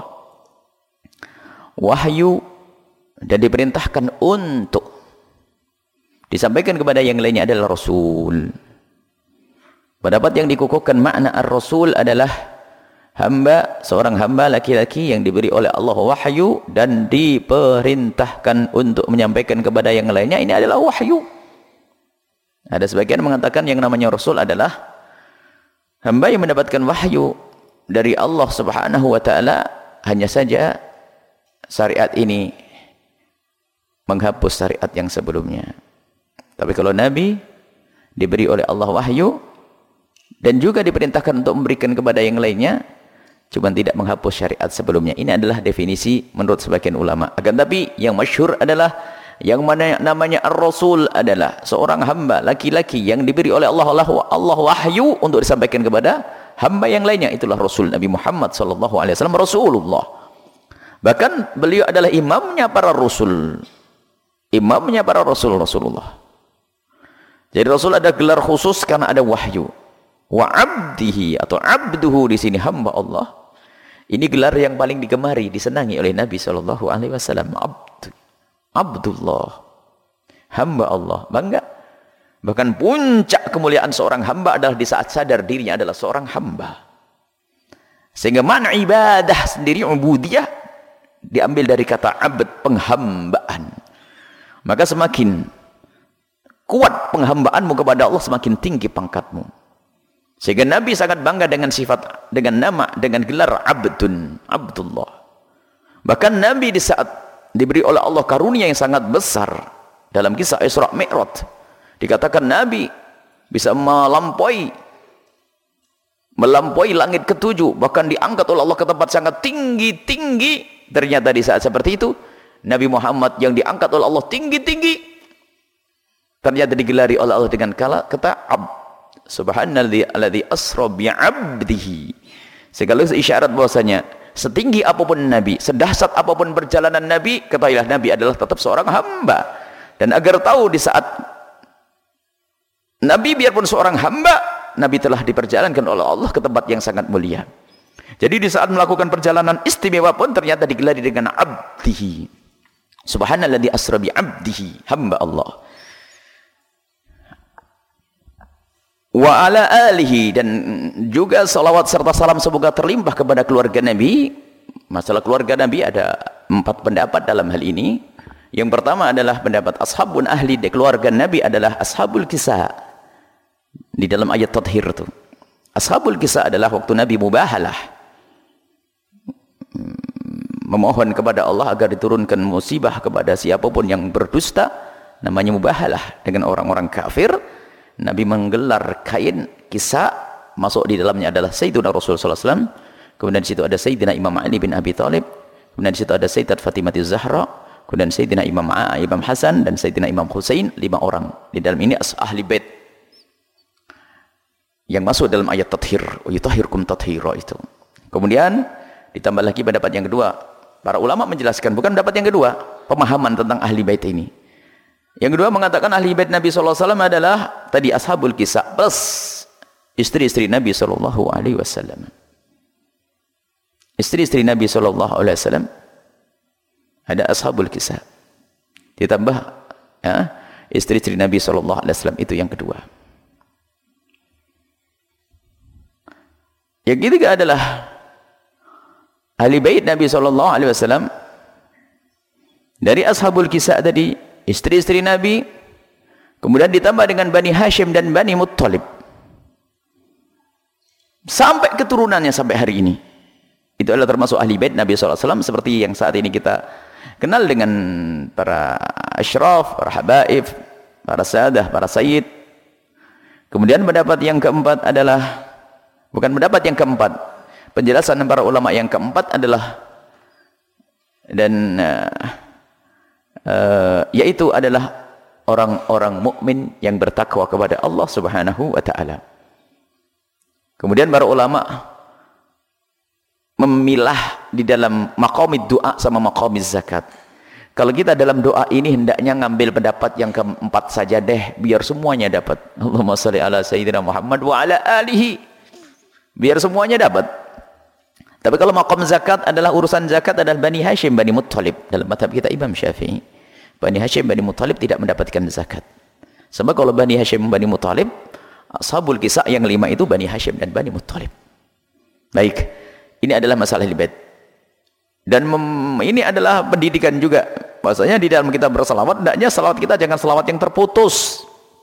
S1: wahyu dan diperintahkan untuk disampaikan kepada yang lainnya adalah Rasul. Pendapat yang dikukuhkan makna ar-Rasul adalah hamba, seorang hamba laki-laki yang diberi oleh Allah wahyu dan diperintahkan untuk menyampaikan kepada yang lainnya. Ini adalah wahyu. Ada sebagian mengatakan yang namanya Rasul adalah hamba yang mendapatkan wahyu dari Allah Subhanahu wa ta'ala. Hanya saja syariat ini menghapus syariat yang sebelumnya. Tapi kalau Nabi diberi oleh Allah wahyu dan juga diperintahkan untuk memberikan kepada yang lainnya, cuma tidak menghapus syariat sebelumnya. Ini adalah definisi menurut sebagian ulama. Akan tapi yang masyhur adalah yang mana namanya ar-Rasul adalah seorang hamba laki-laki yang diberi oleh Allah wahyu untuk disampaikan kepada hamba yang lainnya. Itulah Rasul Nabi Muhammad SAW, Rasulullah. Bahkan beliau adalah imamnya para Rasul. Imamnya para Rasulullah. Jadi Rasul ada gelar khusus karena ada wahyu. Wa 'abdihi atau 'abduhu di sini hamba Allah. Ini gelar yang paling digemari, disenangi oleh Nabi SAW. Abdullah, hamba Allah, bangga. Bahkan puncak kemuliaan seorang hamba adalah di saat sadar dirinya adalah seorang hamba. Sehingga makna ibadah sendiri, ubudiyah, diambil dari kata abd, penghambaan. Maka semakin kuat penghambaanmu kepada Allah, semakin tinggi pangkatmu. Sehingga Nabi sangat bangga dengan sifat, dengan nama, dengan gelar Abdun, Abdullah. Bahkan Nabi di saat diberi oleh Allah karunia yang sangat besar, dalam kisah Isra Mi'raj dikatakan Nabi bisa melampaui langit ketujuh, bahkan diangkat oleh Allah ke tempat sangat tinggi. Ternyata di saat seperti itu Nabi Muhammad yang diangkat oleh Allah tinggi, ternyata digelari oleh Allah dengan kata Abd. Subhanalladzi asra bi'abdihi. Sekaligus isyarat bahwasanya setinggi apapun Nabi, sedahsyat apapun perjalanan Nabi, ketahuilah Nabi adalah tetap seorang hamba. Dan agar tahu di saat Nabi biarpun seorang hamba, Nabi telah diperjalankan oleh Allah ke tempat yang sangat mulia. Jadi di saat melakukan perjalanan istimewa pun ternyata digelari dengan abdihi. Subhanalladzi asra bi'abdihi, hamba Allah. Wa ala alihi, dan juga salawat serta salam semoga terlimpah kepada keluarga Nabi. Masalah keluarga Nabi ada 4 pendapat dalam hal ini. Yang pertama adalah pendapat ashabun ahli di keluarga Nabi adalah ashabul kisah. Di dalam ayat Tathir itu, ashabul kisah adalah waktu Nabi mubahalah, memohon kepada Allah agar diturunkan musibah kepada siapapun yang berdusta, namanya mubahalah dengan orang-orang kafir. Nabi menggelar kain kisah, masuk di dalamnya adalah Sayyidina Rasulullah SAW, kemudian di situ ada Sayyidina Imam Ali bin Abi Thalib, kemudian di situ ada Sayyidat Fatimah Zahra, kemudian Sayyidina Imam Hasan dan Sayyidina Imam Husain, 5 orang. Di dalam ini ahli bait yang masuk dalam ayat tathir, yutahhirkum tathira itu. Kemudian ditambah lagi pendapat yang kedua. Para ulama menjelaskan bukan pendapat yang kedua, pemahaman tentang ahli bait ini. Yang kedua mengatakan ahli bait Nabi SAW adalah tadi ashabul kisah plus istri-istri Nabi SAW. Istri-istri Nabi SAW ada ashabul kisah. Ditambah istri-istri Nabi SAW, itu yang kedua. Yang ketiga adalah ahli bait Nabi SAW dari ashabul kisah tadi, istri-istri Nabi, kemudian ditambah dengan Bani Hashim dan Bani Muttalib, sampai keturunannya sampai hari ini. Itu adalah termasuk ahli bait Nabi SAW, seperti yang saat ini kita kenal dengan para asyraf, para habaib, para sadah, para sayyid. Kemudian pendapat yang keempat adalah, bukan pendapat yang keempat, penjelasan para ulama yang keempat adalah, dan yaitu adalah orang-orang mukmin yang bertakwa kepada Allah Subhanahu wa taala. Kemudian para ulama memilah di dalam maqamid doa sama maqamiz zakat. Kalau kita dalam doa ini hendaknya ngambil pendapat yang keempat saja deh, biar semuanya dapat. Allahumma shalli ala sayyidina Muhammad wa ala alihi. Biar semuanya dapat. Tapi kalau maqam zakat adalah urusan zakat adalah Bani Hashim, Bani Muttalib. Dalam mazhab kita Imam Syafi'i, Bani Hashim, Bani Muttalib tidak mendapatkan zakat. Sebab kalau Bani Hashim, Bani Muttalib, ashabul kisah yang 5 itu Bani Hashim dan Bani Muttalib. Baik, ini adalah masalah libet. Dan ini adalah pendidikan juga. Bahasanya di dalam kita bersalawat, hendaknya salawat kita jangan salawat yang terputus.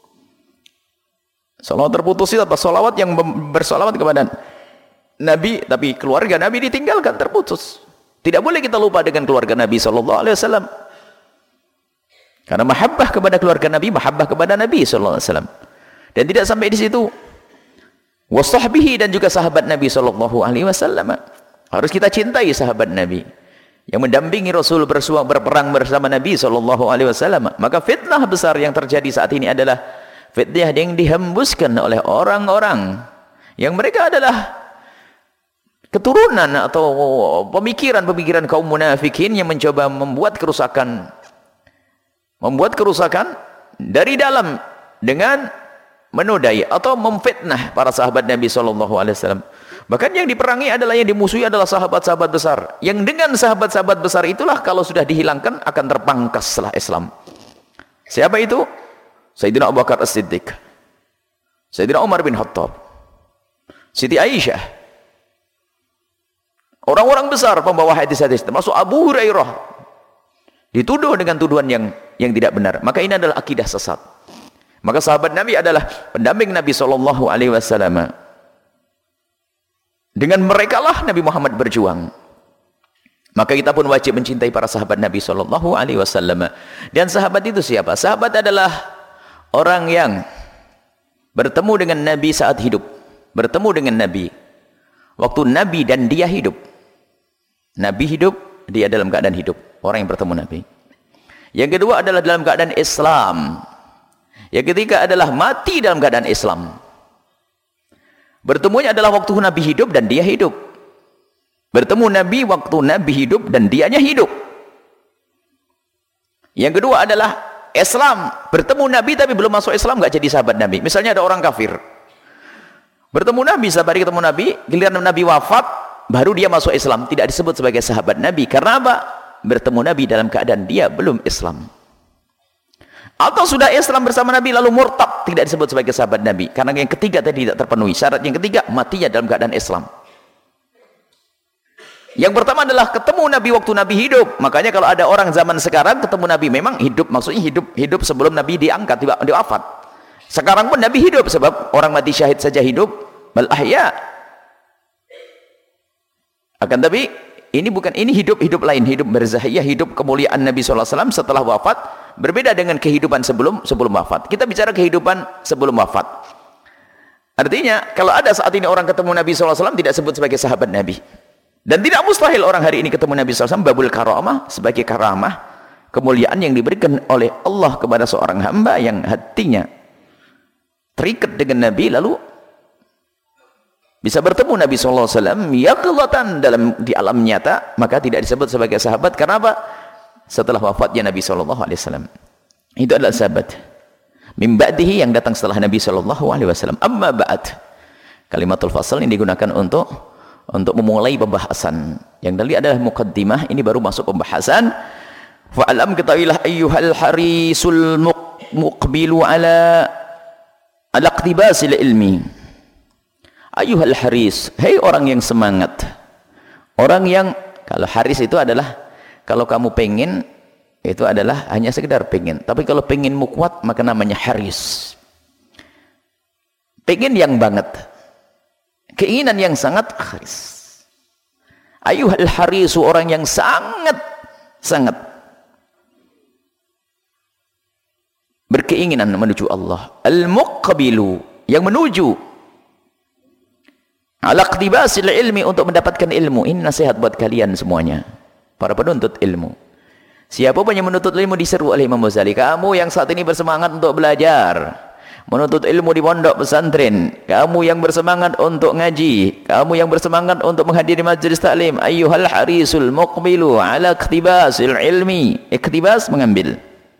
S1: Salawat terputus itu apa? Salawat yang bersalawat kepada Nabi, tapi keluarga Nabi ditinggalkan, terputus. Tidak boleh kita lupa dengan keluarga Nabi SAW. Karena mahabbah kepada keluarga Nabi, mahabbah kepada Nabi SAW. Dan tidak sampai di situ. Wasahbihi, dan juga sahabat Nabi SAW. Harus kita cintai sahabat Nabi yang mendampingi Rasul berperang bersama Nabi SAW. Maka fitnah besar yang terjadi saat ini adalah fitnah yang dihembuskan oleh orang-orang yang mereka adalah keturunan atau pemikiran-pemikiran kaum munafikin yang mencoba membuat kerusakan dari dalam dengan menodai atau memfitnah para sahabat Nabi SAW. Bahkan yang diperangi adalah, yang dimusuhi adalah sahabat-sahabat besar, yang dengan sahabat-sahabat besar itulah kalau sudah dihilangkan akan terpangkaslah Islam. Siapa itu? Sayyidina Abu Bakar As-Siddiq, Sayyidina Umar bin Khattab, Siti Aisyah, orang-orang besar pembawa hadis-hadis, termasuk Abu Hurairah, dituduh dengan tuduhan yang tidak benar. Maka ini adalah akidah sesat. Maka sahabat Nabi adalah pendamping Nabi SAW. Dengan mereka lah Nabi Muhammad berjuang. Maka kita pun wajib mencintai para sahabat Nabi SAW. Dan sahabat itu siapa? Sahabat adalah orang yang bertemu dengan Nabi saat hidup, bertemu dengan Nabi waktu Nabi dan dia hidup. Nabi hidup, dia dalam keadaan hidup. Orang yang bertemu Nabi. Yang kedua adalah dalam keadaan Islam. Yang ketiga adalah mati dalam keadaan Islam. Bertemunya adalah waktu Nabi hidup dan dia hidup. Bertemu Nabi waktu Nabi hidup dan dianya hidup. Yang kedua adalah Islam. Bertemu Nabi tapi belum masuk Islam, nggak jadi sahabat Nabi. Misalnya ada orang kafir, bertemu Nabi, sahabat ketemu Nabi, giliran Nabi wafat, baru dia masuk Islam, tidak disebut sebagai sahabat Nabi. Karena apa? Bertemu Nabi dalam keadaan dia belum Islam. Atau sudah Islam bersama Nabi lalu murtad, tidak disebut sebagai sahabat Nabi. Karena yang ketiga tadi tidak terpenuhi. Syarat yang ketiga, matinya dalam keadaan Islam. Yang pertama adalah ketemu Nabi waktu Nabi hidup. Makanya kalau ada orang zaman sekarang ketemu Nabi, memang hidup, maksudnya hidup sebelum Nabi diangkat, diwafat. Sekarang pun Nabi hidup, sebab orang mati syahid saja hidup, bal ahya. Akan tapi ini bukan, ini hidup lain, hidup berzahiyah, hidup kemuliaan Nabi SAW setelah wafat, berbeda dengan kehidupan sebelum wafat. Kita bicara kehidupan sebelum wafat. Artinya kalau ada saat ini orang ketemu Nabi SAW tidak sebut sebagai sahabat Nabi. Dan tidak mustahil orang hari ini ketemu Nabi SAW, babul karamah, sebagai karamah, kemuliaan yang diberikan oleh Allah kepada seorang hamba yang hatinya terikat dengan Nabi, lalu bisa bertemu Nabi SAW yaqzatan di alam nyata, maka tidak disebut sebagai sahabat. Karena apa? Setelah wafatnya Nabi SAW. Itu adalah sahabat min ba'dihi, yang datang setelah Nabi SAW. Amma ba'd, kalimatul fasal ini digunakan untuk memulai pembahasan. Yang tadi adalah muqaddimah, ini baru masuk pembahasan. Fa'alam, ketahuilah ayyuhal harisul muqbilu ala iqtibasil ilmi. Ayyuhal haris, hei orang yang semangat, orang yang, kalau haris itu adalah kalau kamu pengen, itu adalah hanya sekedar pengen. Tapi kalau pengenmu kuat, maka namanya haris. Pengen yang banget, keinginan yang sangat, haris. Ayyuhal harisu, orang yang sangat berkeinginan menuju Allah. Al-muqbilu, yang menuju ala iqtibasil ilmi, untuk mendapatkan ilmu. Ini nasihat buat kalian semuanya, para penuntut ilmu. Siapa pun yang menuntut ilmu diseru oleh Imam Ghazali. Kamu yang saat ini bersemangat untuk belajar, menuntut ilmu di pondok pesantren, kamu yang bersemangat untuk ngaji, kamu yang bersemangat untuk menghadiri majelis taklim, ayyuhal harisul muqbilu ala iktibasil ilmi. Iktibas, mengambil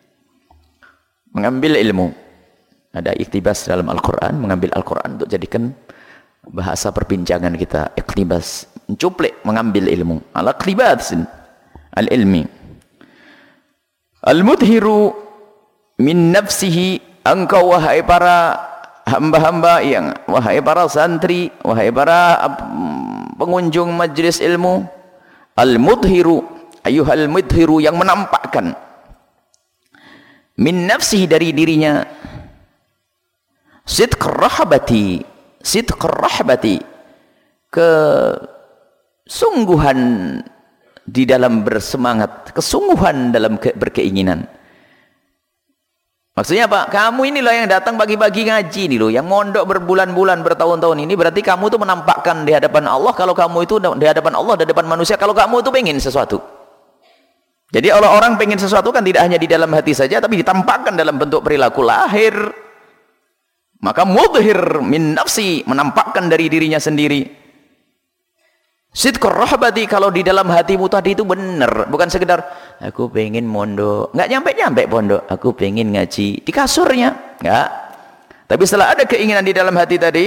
S1: ilmu. Ada iktibas dalam Al-Quran, mengambil Al-Quran untuk jadikan bahasa perbincangan kita. Iktibas, mencuplik, mengambil ilmu. Ala iktibas al-ilmi. Al-mudhiru min nafsihi, engkau wahai para hamba-hamba yang, wahai para santri, wahai para pengunjung majlis ilmu, al-mudhiru, ayyuhal mudhiru, yang menampakkan, min nafsihi, dari dirinya, sidq rahbati, kesungguhan di dalam bersemangat, kesungguhan dalam berkeinginan. Maksudnya apa? Kamu inilah yang datang pagi-pagi ngaji nih loh, yang mondok berbulan-bulan, bertahun-tahun ini, berarti kamu itu menampakkan di hadapan Allah, kalau kamu itu di hadapan Allah, di hadapan manusia, kalau kamu itu pengen sesuatu. Jadi orang pengen sesuatu kan tidak hanya di dalam hati saja, tapi ditampakkan dalam bentuk perilaku lahir. Maka mudhir min nafsi, menampakkan dari dirinya sendiri. Sidqur rahbati, kalau di dalam hatimu tadi itu benar, bukan sekedar aku pengen mondok, nggak nyampe pondok, aku pengen ngaji di kasurnya, nggak. Tapi setelah ada keinginan di dalam hati tadi,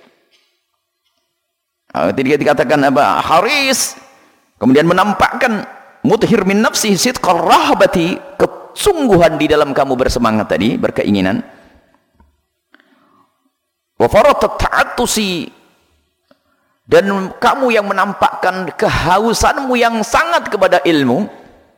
S1: dikatakan apa? Haris, kemudian menampakkan mudhir min nafsi sidqur rahbati, kesungguhan di dalam kamu bersemangat tadi, berkeinginan. Wa faratat ta'attusi, dan kamu yang menampakkan kehausanmu yang sangat kepada ilmu.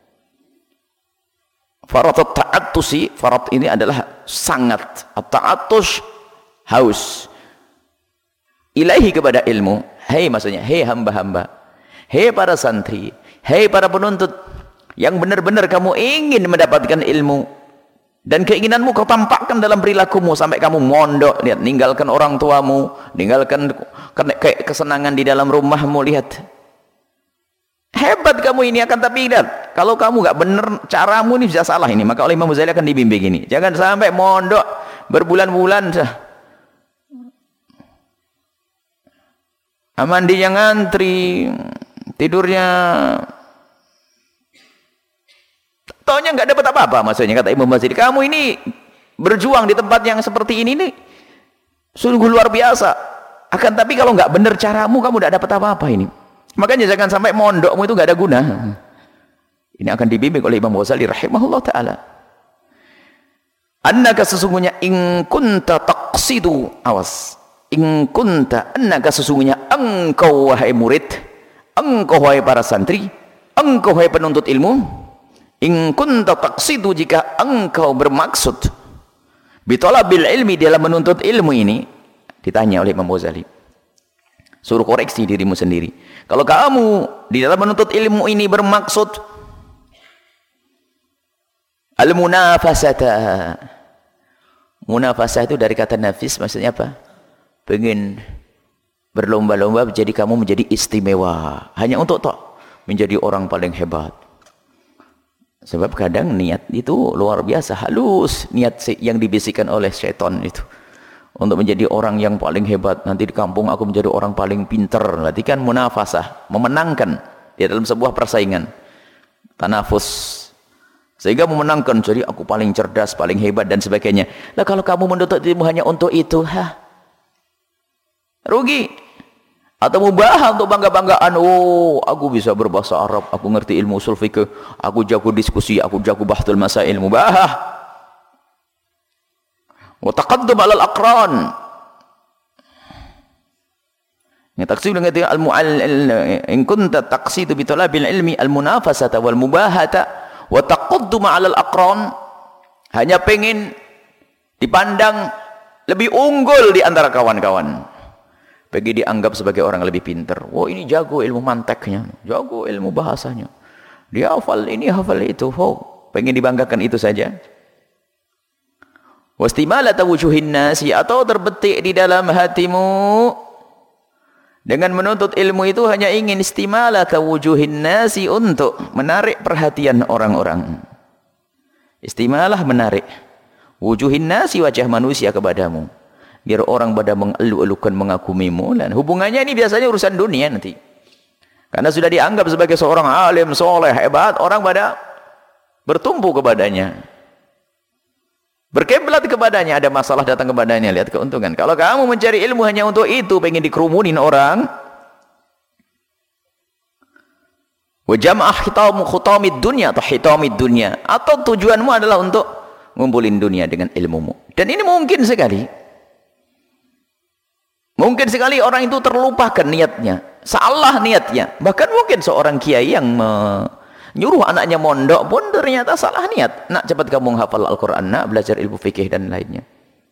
S1: Faratat ta'attusi, farat ini adalah sangat, ta'attus, haus, ilahi, kepada ilmu. Hei, maksudnya hei hamba-hamba, hei para santri, hei para penuntut yang benar-benar kamu ingin mendapatkan ilmu, dan keinginanmu kau tampakkan dalam perilakumu sampai kamu mondok. Lihat, ninggalkan orang tuamu, ninggalkan kesenangan di dalam rumahmu. Lihat, hebat kamu ini. Akan tapi lihat, kalau kamu gak benar caramu, ini bisa salah ini. Maka oleh Imam Ghazali akan dibimbing ini, jangan sampai mondok berbulan-bulan, mandinya ngantri, tidurnya taunya nggak dapat apa-apa. Maksudnya kata Imam Ghazali, kamu ini berjuang di tempat yang seperti ini nih sungguh luar biasa. Akan tapi kalau nggak benar caramu, kamu nggak dapat apa-apa ini. Makanya jangan sampai mondokmu itu nggak ada guna. Ini akan dibimbing oleh Imam Ghazali rahimahullah taala. Annaka, sesungguhnya, in kunta taqsidu, awas, in kunta, annaka, sesungguhnya engkau wahai murid, engkau wahai para santri, engkau wahai penuntut ilmu, in kunta taqsidu, jika engkau bermaksud, bitolabil ilmi, dalam menuntut ilmu ini. Ditanya oleh Imam Ghazali, suruh koreksi dirimu sendiri. Kalau kamu di dalam menuntut ilmu ini bermaksud al-munafasata, munafasah itu dari kata nafis, maksudnya apa? Pengen berlomba-lomba jadi kamu menjadi istimewa, hanya untuk menjadi orang paling hebat. Sebab kadang niat itu luar biasa halus, niat yang dibisikkan oleh syaitan itu untuk menjadi orang yang paling hebat. Nanti di kampung aku menjadi orang paling pinter. Berarti kan munafasah, memenangkan di dalam sebuah persaingan, tanafus, sehingga memenangkan, jadi aku paling cerdas, paling hebat dan sebagainya. Nah, kalau kamu menuntut ilmu hanya untuk itu, rugi. Atau mubah untuk bangga-banggaan, oh aku bisa berbahasa Arab, aku ngerti ilmu usul fikih, aku jago diskusi, aku jago bahtul masail, mubah. Wa taqaddum 'alal aqran. Ini taksib dengan itu in kunta taqsidu bi talabil ilmi al-munafasata wal mubahata wa taqaddum 'alal aqran, hanya pengen dipandang lebih unggul di antara kawan-kawan. Bagi dianggap sebagai orang lebih pintar. Wah, ini jago ilmu manteknya, jago ilmu bahasanya, dia hafal ini, hafal itu. Oh, pengen dibanggakan itu saja. Wastimalata wujuhin nasi, atau terbetik di dalam hatimu, Dengan menuntut ilmu itu hanya ingin istimalata wujuhin nasi, untuk menarik perhatian orang-orang. Istimalah menarik wujuhin nasi, wajah manusia kepadamu. Biar orang pada mengeluh-elukan, mengagumimu. Dan hubungannya ini biasanya urusan dunia nanti. Karena sudah dianggap sebagai seorang alim, soleh, hebat, orang pada bertumpu kepadanya. Berkiblat kepadanya, ada masalah datang kepadanya, lihat keuntungan. Kalau kamu mencari ilmu hanya untuk itu, pengen dikerumunin orang, wa jam'ah khutamid dunya atau hitamid dunya, atau tujuanmu adalah untuk ngumpulin dunia dengan ilmumu. Dan ini mungkin sekali. Mungkin sekali orang itu terlupakan niatnya, salah niatnya. Bahkan mungkin seorang kiai yang nyuruh anaknya mondok pun ternyata salah niat. Nak, cepat kamu hafal Al-Quran, nak belajar ilmu fikih dan lainnya.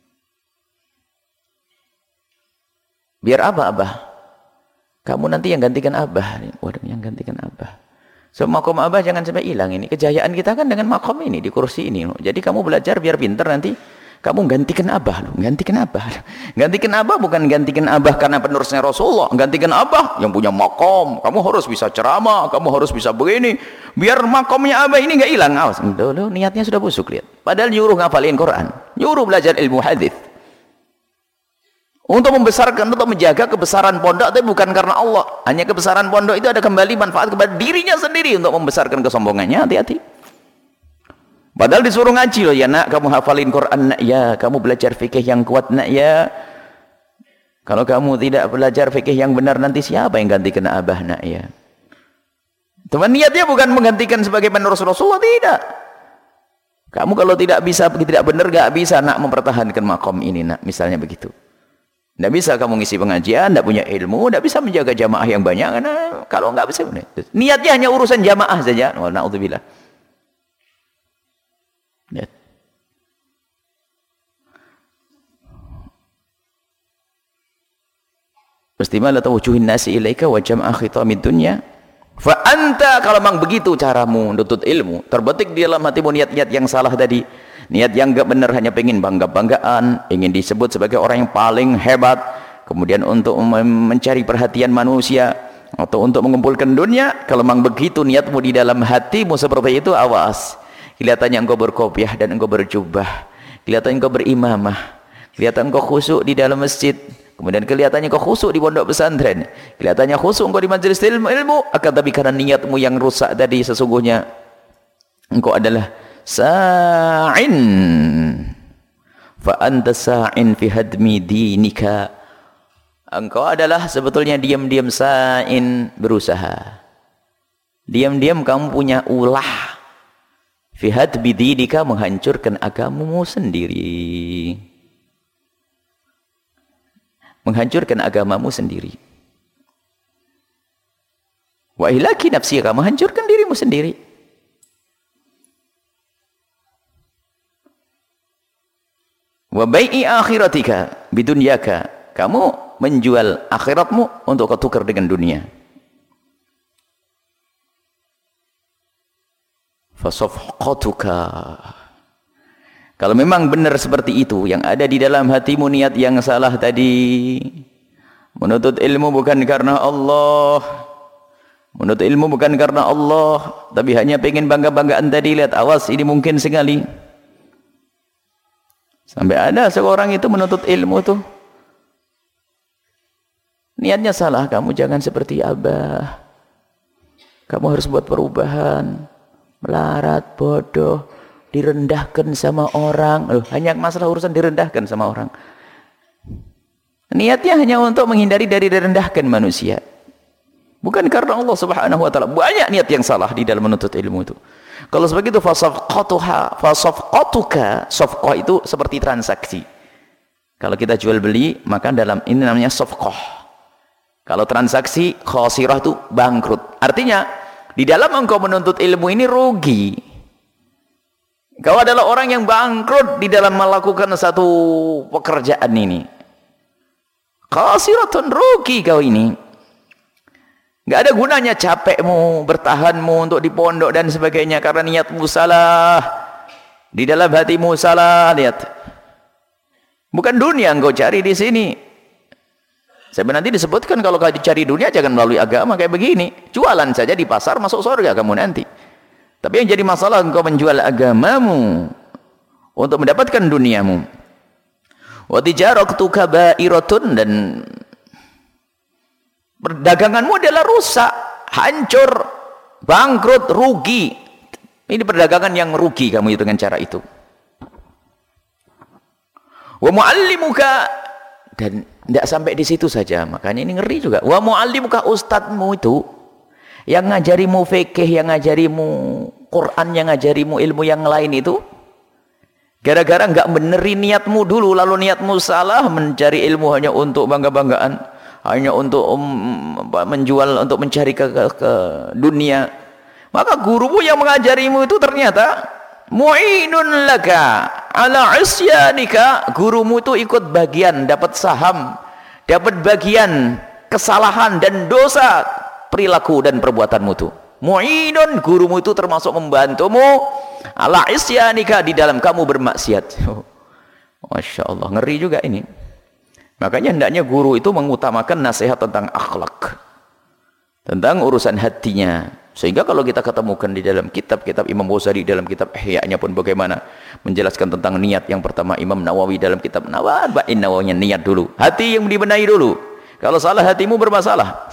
S1: Biar apa abah? Kamu nanti yang gantikan abah. Waduh, yang gantikan abah. So, makom abah jangan sampai hilang ini. Kejayaan kita kan dengan makom ini, di kursi ini. Jadi kamu belajar biar pintar, nanti kamu gantikan abah. Gantikan abah. Gantikan abah bukan gantikan abah karena penerusnya Rasulullah. Gantikan abah yang punya makom. Kamu harus bisa ceramah, kamu harus bisa begini. Biar makomnya abah ini nggak hilang. Awas, dulu niatnya sudah busuk, lihat. Padahal nyuruh ngafalin Quran, nyuruh belajar ilmu hadis. Untuk membesarkan, untuk menjaga kebesaran pondok, tapi bukan karena Allah. Hanya kebesaran pondok itu ada kembali manfaat kepada dirinya sendiri untuk membesarkan kesombongannya. Hati-hati. Padahal disuruh ngaji loh, ya nak, kamu hafalin Quran, nak, ya, kamu belajar fikih yang kuat, nak, ya. Kalau kamu tidak belajar fikih yang benar, nanti siapa yang gantikan abah, nak, ya. Teman, niatnya bukan menggantikan sebagai penerus Rasulullah, tidak. Kamu kalau tidak bisa, tidak benar, gak bisa, nak, mempertahankan makom ini, nak, misalnya begitu. Tidak bisa kamu ngisi pengajian, tidak punya ilmu, tidak bisa menjaga jamaah yang banyak, karena kalau nggak bisa, niatnya hanya urusan jamaah saja. Na'udzubillah. Lihat. Istimalah wujuhin nasi ilaika wa jam'a khitamid dunya. Fa anta, kalau memang begitu caramu menuntut ilmu, terbetik di dalam hatimu niat-niat yang salah tadi. Niat yang enggak benar, hanya pengen bangga-banggaan, ingin disebut sebagai orang yang paling hebat, kemudian untuk mencari perhatian manusia atau untuk mengumpulkan dunia. Kalau memang begitu niatmu di dalam hatimu seperti itu, awas. Kelihatannya engkau berkopiah dan engkau berjubah, kelihatannya engkau berimamah, kelihatan engkau khusyuk di dalam masjid, kemudian kelihatannya engkau khusyuk di pondok pesantren, kelihatannya khusyuk engkau di majelis ilmu, akan tapi karena niatmu yang rusak tadi, sesungguhnya engkau adalah sa'in, fa anta sa'in fi hadmi dinika. Engkau adalah sebetulnya diam-diam sa'in, berusaha. Diam-diam kamu punya ulah fi hadmi dinika, menghancurkan agamamu sendiri. Menghancurkan agamamu sendiri. Wa ihlaki nafsika, menghancurkan dirimu sendiri. Wa bai'i akhiratika bidunyaka, kamu menjual akhiratmu untuk kau tukar dengan dunia. Fasafqatuka, kalau memang benar seperti itu yang ada di dalam hatimu, niat yang salah tadi, menuntut ilmu bukan karena Allah, menuntut ilmu bukan karena Allah, tapi hanya pengen bangga-banggaan tadi, lihat, awas, ini mungkin sekali. Sampai ada seorang itu menuntut ilmu tuh niatnya salah. Kamu jangan seperti abah, kamu harus buat perubahan. Melarat, bodoh, direndahkan sama orang. Hanya masalah urusan direndahkan sama orang. Niatnya hanya untuk menghindari dari direndahkan manusia, bukan karena Allah subhanahu wa ta'ala. Banyak niat yang salah di dalam menuntut ilmu itu. Kalau sebegitu, fasafqatuha, fasafqatuka, safqah itu seperti transaksi. Kalau kita jual beli, maka dalam ini namanya safqah. Kalau transaksi khasirah itu bangkrut. Artinya di dalam engkau menuntut ilmu ini rugi. Kau adalah orang yang bangkrut di dalam melakukan satu pekerjaan ini. Khasiratun, rugi kau ini. Gak ada gunanya capekmu, bertahanmu untuk di pondok dan sebagainya, karena niatmu salah, di dalam hatimu salah. Lihat, bukan dunia engkau cari di sini. Sampai nanti disebutkan kalau kau dicari dunia jangan melalui agama kayak begini. Jualan saja di pasar masuk surga kamu nanti. Tapi yang jadi masalah engkau menjual agamamu untuk mendapatkan duniamu. Wa tijaratu kabairatun, dan perdaganganmu adalah rusak, hancur, bangkrut, rugi. Ini perdagangan yang rugi kamu dengan cara itu. Wa muallimuka, dan tidak sampai di situ saja, makanya ini ngeri juga. Wa muallimuka, ustadzmu itu yang ngajarimu fikih, yang ngajarimu Quran, yang ngajarimu ilmu yang lain itu, gara-gara enggak benerin niatmu dulu, lalu niatmu salah, mencari ilmu hanya untuk bangga-banggaan, hanya untuk menjual, untuk mencari ke dunia, maka gurumu yang mengajarimu itu ternyata mu'inun laka ala isyanika, gurumu itu ikut bagian, dapat saham, dapat bagian kesalahan dan dosa perilaku dan perbuatanmu itu. Mu'inun, gurumu itu termasuk membantumu ala isyanika, di dalam kamu bermaksiat. Masya Allah, ngeri juga ini. Makanya hendaknya guru itu mengutamakan nasihat tentang akhlak, tentang urusan hatinya. Sehingga kalau kita ketemukan di dalam kitab-kitab Imam Ghazali, dalam kitab Ihya-nya pun bagaimana menjelaskan tentang niat. Yang pertama Imam Nawawi dalam kitab Nawawi'in Nawawinya, niat dulu, hati yang dibenahi dulu. Kalau salah hatimu bermasalah.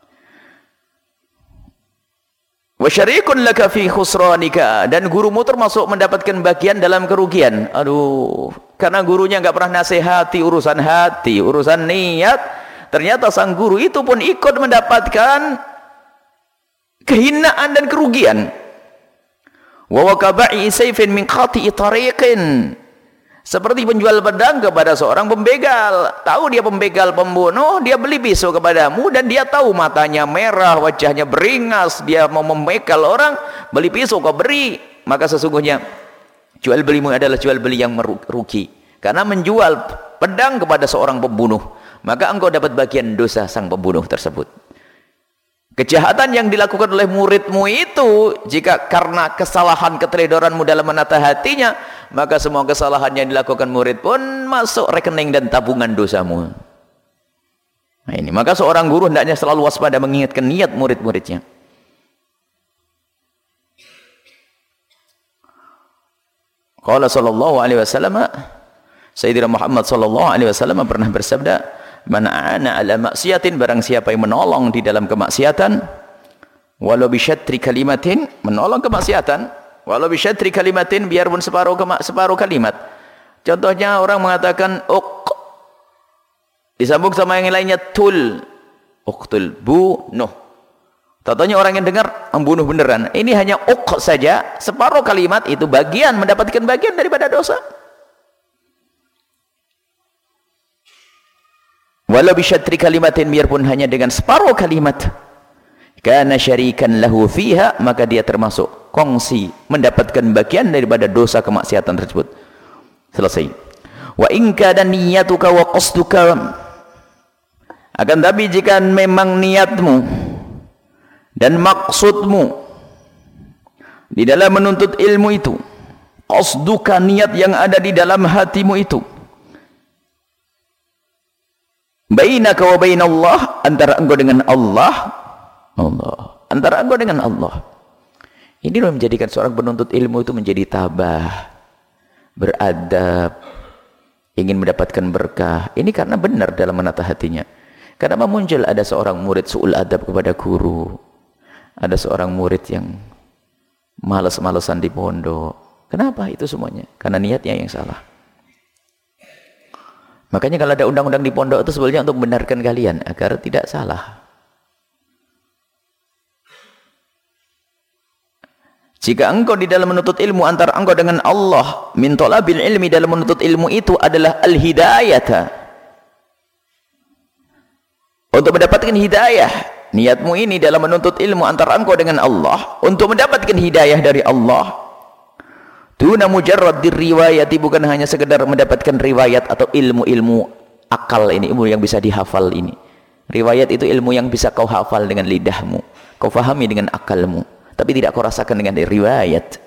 S1: Wa syarikun laka fi khusranika, dan gurumu termasuk mendapatkan bagian dalam kerugian. Aduh, karena gurunya enggak pernah nasihati urusan hati, urusan niat, ternyata sang guru itu pun ikut mendapatkan kehinaan dan kerugian. Wa wakaba'i sayfin min qati'i tariqin, seperti penjual pedang kepada seorang pembegal. Tahu dia pembegal, pembunuh, dia beli pisau kepadamu dan dia tahu matanya merah, wajahnya beringas, dia mau membegal orang, beli pisau kau beri, maka sesungguhnya jual belimu adalah jual beli yang merugi. Karena menjual pedang kepada seorang pembunuh, maka engkau dapat bagian dosa sang pembunuh tersebut. Kejahatan yang dilakukan oleh muridmu itu, jika karena kesalahan keteledoranmu dalam menata hatinya, maka semua kesalahan yang dilakukan murid pun masuk rekening dan tabungan dosamu. Nah ini, maka seorang guru hendaknya selalu waspada mengingatkan niat murid-muridnya. Qala sallallahu alaihi wasallam, Sayyidina Muhammad sallallahu alaihi wasallam pernah bersabda, man aana ala maksiatin, barang siapa yang menolong di dalam kemaksiatan, walau bisyatri kalimatin, menolong kemaksiatan walau bisyatri kalimatin, biarpun separuh kalimat. Contohnya orang mengatakan disambung sama yang lainnya tul, uqtul, bunuh. Contohnya orang yang dengar membunuh beneran. Ini hanya saja, separuh kalimat itu bagian, mendapatkan bagian daripada dosa. Walau bisyatri kalimatin, biarpun hanya dengan separuh kalimat, kana syarikan lahu fiha, maka dia termasuk kongsi, mendapatkan bagian daripada dosa kemaksiatan tersebut. Selesai. Wa in kana niyyatuka wa qasduka, akan tapi jika memang niatmu dan maksudmu di dalam menuntut ilmu itu, qasduka, niat yang ada di dalam hatimu itu, bainaka wa bainallah, antara engkau dengan Allah, antara engkau dengan Allah. Ini loh menjadikan seorang penuntut ilmu itu menjadi tabah, beradab, ingin mendapatkan berkah. Ini karena benar dalam menata hatinya. Karena muncul ada seorang murid su'ul adab kepada guru, ada seorang murid yang malas-malesan di pondok. Kenapa itu semuanya? Karena niatnya yang salah. Makanya kalau ada undang-undang di pondok itu sebenarnya untuk membenarkan kalian agar tidak salah. Jika engkau di dalam menuntut ilmu antara engkau dengan Allah, min talabil ilmi, dalam menuntut ilmu itu adalah al-hidayata, untuk mendapatkan hidayah. Niatmu ini dalam menuntut ilmu antara engkau dengan Allah untuk mendapatkan hidayah dari Allah. Duna mujarrad dirriwayati, bukan hanya sekedar mendapatkan riwayat atau ilmu-ilmu akal ini, ilmu yang bisa dihafal ini. Riwayat itu ilmu yang bisa kau hafal dengan lidahmu, kau fahami dengan akalmu, tapi tidak kau rasakan dengan riwayat.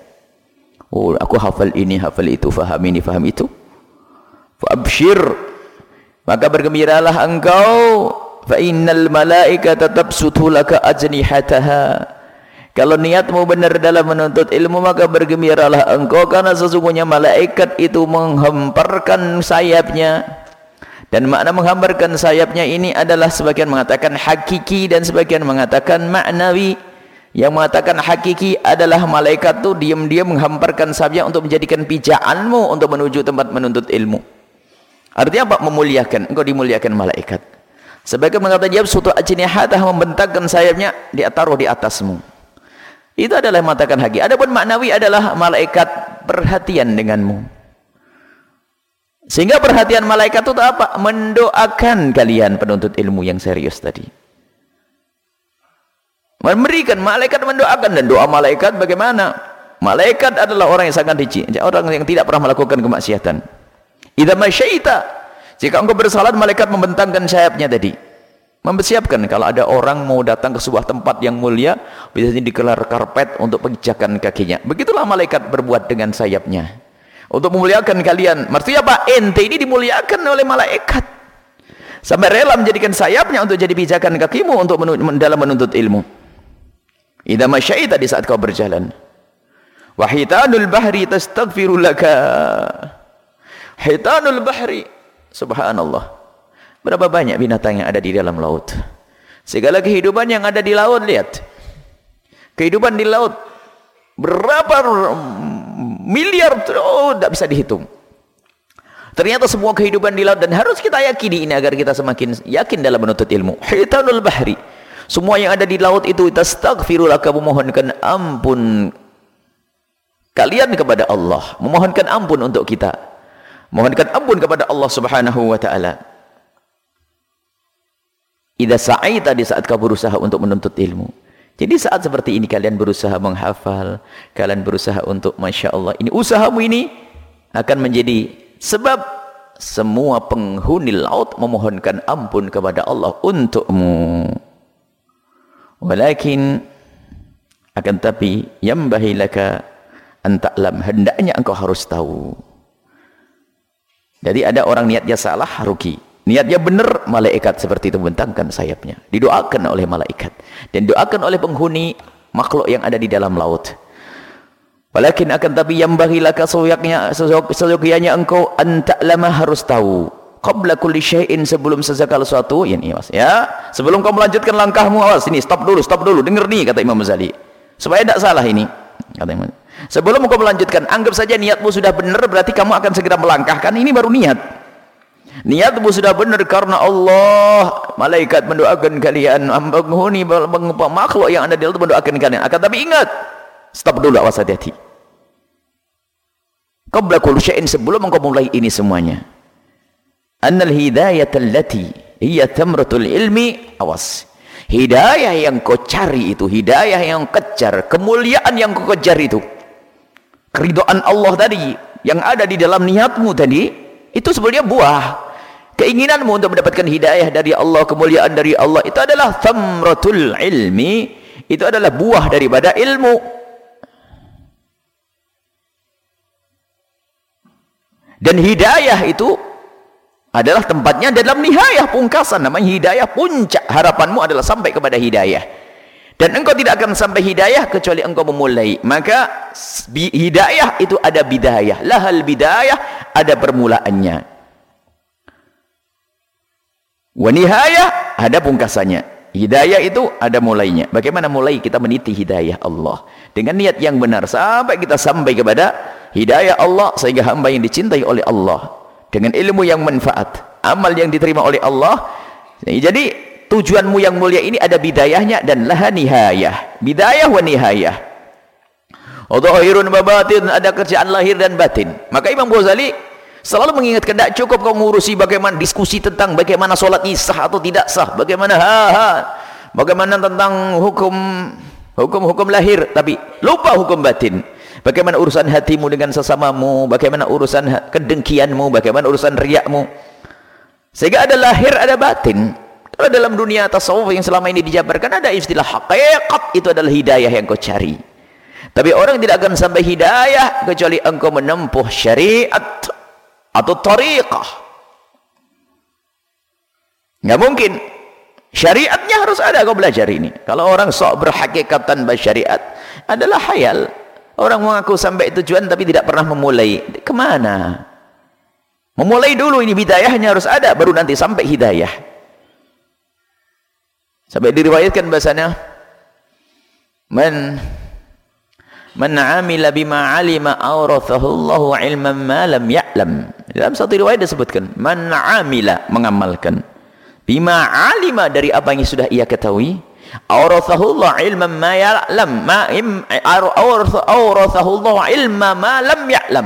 S1: Oh, aku hafal ini, hafal itu, faham ini, faham itu. Fa absyir, maka bergembiralah engkau, fa innal malaikata tabsutu laka ajnihataha. Kalau niatmu benar dalam menuntut ilmu, maka bergembiralah engkau, karena sesungguhnya malaikat itu menghamparkan sayapnya. Dan makna menghamparkan sayapnya ini adalah sebagian mengatakan hakiki dan sebagian mengatakan maknawi. Yang mengatakan hakiki adalah malaikat itu diam-diam menghamparkan sayapnya untuk menjadikan pijaanmu untuk menuju tempat menuntut ilmu. Artinya apa? Memuliakan. Engkau dimuliakan malaikat. Sebagian mengatakan yabsutu ajnihatah, membentangkan sayapnya, dia taruh di atasmu. Itu adalah mengatakan hakiki. Adapun maknawi adalah malaikat perhatian denganmu. Sehingga perhatian malaikat itu apa? Mendoakan kalian penuntut ilmu yang serius tadi. Memberikan, malaikat mendoakan. Dan doa malaikat bagaimana? Malaikat adalah orang yang sangat dicintai, orang yang tidak pernah melakukan kemaksiatan. Idza masyaita, jika engkau bersalat, malaikat membentangkan sayapnya tadi. Mempersiapkan kalau ada orang mau datang ke sebuah tempat yang mulia, biasanya dikelar karpet untuk pijakan kakinya. Begitulah malaikat berbuat dengan sayapnya untuk memuliakan kalian. Maksudnya apa? Ente ini dimuliakan oleh malaikat sampai rela menjadikan sayapnya untuk jadi pijakan kakimu untuk dalam menuntut ilmu. Idza masyaita, di saat kau berjalan. Wa hitanul bahri tastaghfiru laka. Hitanul bahri, subhanallah. Berapa banyak binatang yang ada di dalam laut. Segala kehidupan yang ada di laut, lihat. Kehidupan di laut. Berapa miliar, tidak bisa dihitung. Ternyata semua kehidupan di laut, dan harus kita yakini ini agar kita semakin yakin dalam menuntut ilmu. Hitanul bahri. Semua yang ada di laut itu, tastaghfiru laka, memohonkan ampun kalian kepada Allah. Memohonkan ampun untuk kita. Mohonkan ampun kepada Allah Subhanahu wa ta'ala. Idza sa'aita, di saat kau berusaha untuk menuntut ilmu. Jadi saat seperti ini kalian berusaha menghafal, kalian berusaha untuk, Masya Allah, ini usahamu ini akan menjadi sebab semua penghuni laut memohonkan ampun kepada Allah untukmu. Walakin, akan tapi, yambahi laka an ta'lam, hendaknya engkau harus tahu. Jadi ada orang niatnya salah, rugi. Niatnya benar, malaikat seperti itu membentangkan sayapnya. Didoakan oleh malaikat. Dan doakan oleh penghuni makhluk yang ada di dalam laut. Walakin akan tapi yang bahilaka seyogyanya engkau anta'lama, harus tahu. Qabla kulli syai'in, sebelum segala sesuatu. Ya, ini mas, ya. Sebelum kau melanjutkan langkahmu, awas, ini stop dulu. Dengar nih, kata Imam Ghazali. Supaya tidak salah ini. Kata Imam. Sebelum kau melanjutkan, anggap saja niatmu sudah benar, berarti kamu akan segera melangkahkan. Ini baru niat. Niatmu sudah benar karena Allah, malaikat mendoakan kalian, penghuni makhluk yang ada di laut mendoakan kalian. Akan tapi ingat, stop dulu, awas, hati-hati. Qabla kulli syai'in, sebelum engkau mulai ini semuanya. Annal hidayata allati hiya thamratul ilmi, awas. Hidayah yang kau cari itu, hidayah yang kejar, kemuliaan yang kau kejar itu, keridhaan Allah tadi yang ada di dalam niatmu tadi, itu sebenarnya buah keinginanmu untuk mendapatkan hidayah dari Allah, kemuliaan dari Allah. Itu adalah thamratul ilmi, itu adalah buah daripada ilmu. Dan hidayah itu adalah tempatnya dalam nihayah, pungkasan, namanya hidayah, puncak harapanmu adalah sampai kepada hidayah. Dan engkau tidak akan sampai hidayah kecuali engkau memulai. Maka hidayah itu ada bidayah, lahal bidayah, ada permulaannya. Wa nihayah, ada pungkasannya. Hidayah itu ada mulainya. Bagaimana mulai? Kita meniti hidayah Allah dengan niat yang benar sampai kita sampai kepada hidayah Allah, sehingga hamba yang dicintai oleh Allah dengan ilmu yang manfaat, amal yang diterima oleh Allah. Jadi tujuanmu yang mulia ini ada bidayahnya dan laha nihayah. Bidayah wa nihayah. Dhahirun wa batin, ada kerjaan lahir dan batin. Maka Imam Ghazali selalu mengingatkan, tidak cukup kau ngurusi bagaimana diskusi tentang bagaimana sholat sah atau tidak sah, bagaimana bagaimana tentang hukum lahir, tapi lupa hukum batin. Bagaimana urusan hatimu dengan sesamamu, bagaimana urusan kedengkianmu, bagaimana urusan riakmu. Sehingga ada lahir, ada batin. Kalau dalam dunia tasawuf yang selama ini dijabarkan, ada istilah hakikat, itu adalah hidayah yang kau cari. Tapi orang tidak akan sampai hidayah kecuali engkau menempuh syariat atau tariqah. Nggak mungkin. Syariatnya harus ada kau belajar ini. Kalau orang sok berhakikat tanpa syariat adalah khayal. Orang mengaku sampai tujuan tapi tidak pernah memulai. Kemana? Memulai dulu, ini bidayahnya harus ada, baru nanti sampai hidayah. Sampai diriwayatkan bahasanya, Man amila bima alima awrathahu Allahu ilman ma lam ya'lam. Dalam satu riwayat disebutkan, man amila, mengamalkan, bima alima, dari apa yang sudah ia ketahui, awrathahu Allah ilman ma ya'lam, awrathahu Allah ilma ma lam ya'lam.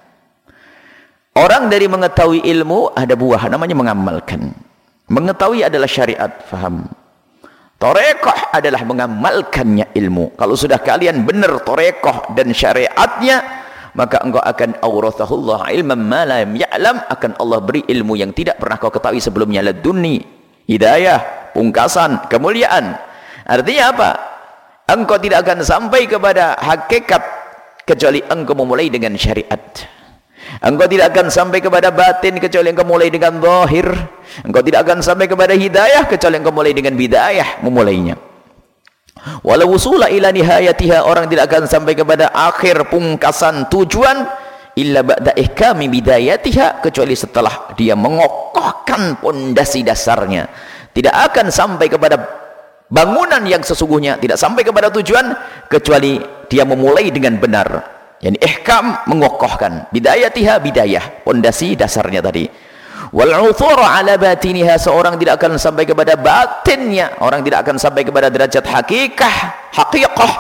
S1: Orang dari mengetahui ilmu ada buah namanya mengamalkan. Mengetahui adalah syariat, faham. Torekoh adalah mengamalkannya ilmu. Kalau sudah kalian benar torekoh dan syariatnya, maka engkau akan awrathahullah ilman ma lam ya'lam, akan Allah beri ilmu yang tidak pernah kau ketahui sebelumnya, ladunni, hidayah, pungkasan, kemuliaan. Artinya apa? Engkau tidak akan sampai kepada hakikat kecuali engkau memulai dengan syariat. Engkau tidak akan sampai kepada batin kecuali engkau mulai dengan zahir. Engkau tidak akan sampai kepada hidayah kecuali engkau mulai dengan bidayah, memulainya. Walau wusula ila nihayatiha, orang tidak akan sampai kepada akhir pungkasan tujuan illa ba'da ihkami bidayatiha, kecuali setelah dia mengokohkan pondasi dasarnya. Tidak akan sampai kepada bangunan yang sesungguhnya, tidak sampai kepada tujuan kecuali dia memulai dengan benar. Yani ihkam, mengokohkan, bidayatiha, bidayah, pondasi dasarnya tadi. Wal uthura ala batiniha, seorang tidak akan sampai kepada batinnya, orang tidak akan sampai kepada derajat haqiqah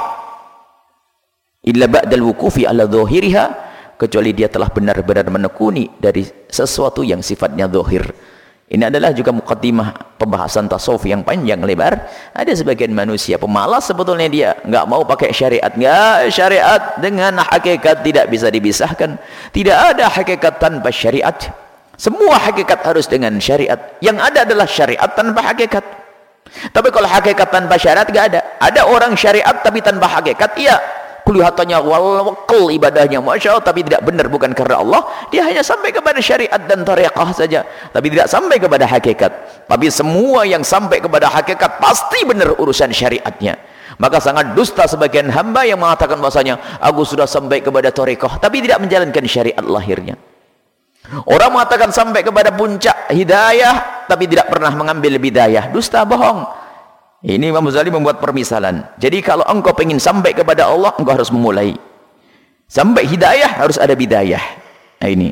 S1: illa ba'dal wukufi ala dhahiriha, kecuali dia telah benar-benar menekuni dari sesuatu yang sifatnya zahir. Ini adalah juga muqaddimah pembahasan tasawuf yang panjang lebar. Ada sebagian manusia pemalas sebetulnya, dia nggak mau pakai syariat. Nggak, syariat dengan hakikat tidak bisa dipisahkan. Tidak ada hakikat tanpa syariat. Semua hakikat harus dengan syariat. Yang ada adalah syariat tanpa hakikat. Tapi kalau hakikat tanpa syariat nggak ada. Ada orang syariat tapi tanpa hakikat, iya. Kelihatannya wakil ibadahnya, Masya Allah, tapi tidak benar, bukan karena Allah. Dia hanya sampai kepada syariat dan tariqah saja, tapi tidak sampai kepada hakikat. Tapi semua yang sampai kepada hakikat pasti benar urusan syariatnya. Maka sangat dusta sebagian hamba yang mengatakan bahasanya, aku sudah sampai kepada tariqah, tapi tidak menjalankan syariat lahirnya. Orang mengatakan sampai kepada puncak hidayah, tapi tidak pernah mengambil bidayah. Dusta, bohong. Ini Imam Ghazali membuat permisalan. Jadi kalau engkau ingin sampai kepada Allah, engkau harus memulai. Sampai hidayah harus ada bidayah. Nah ini.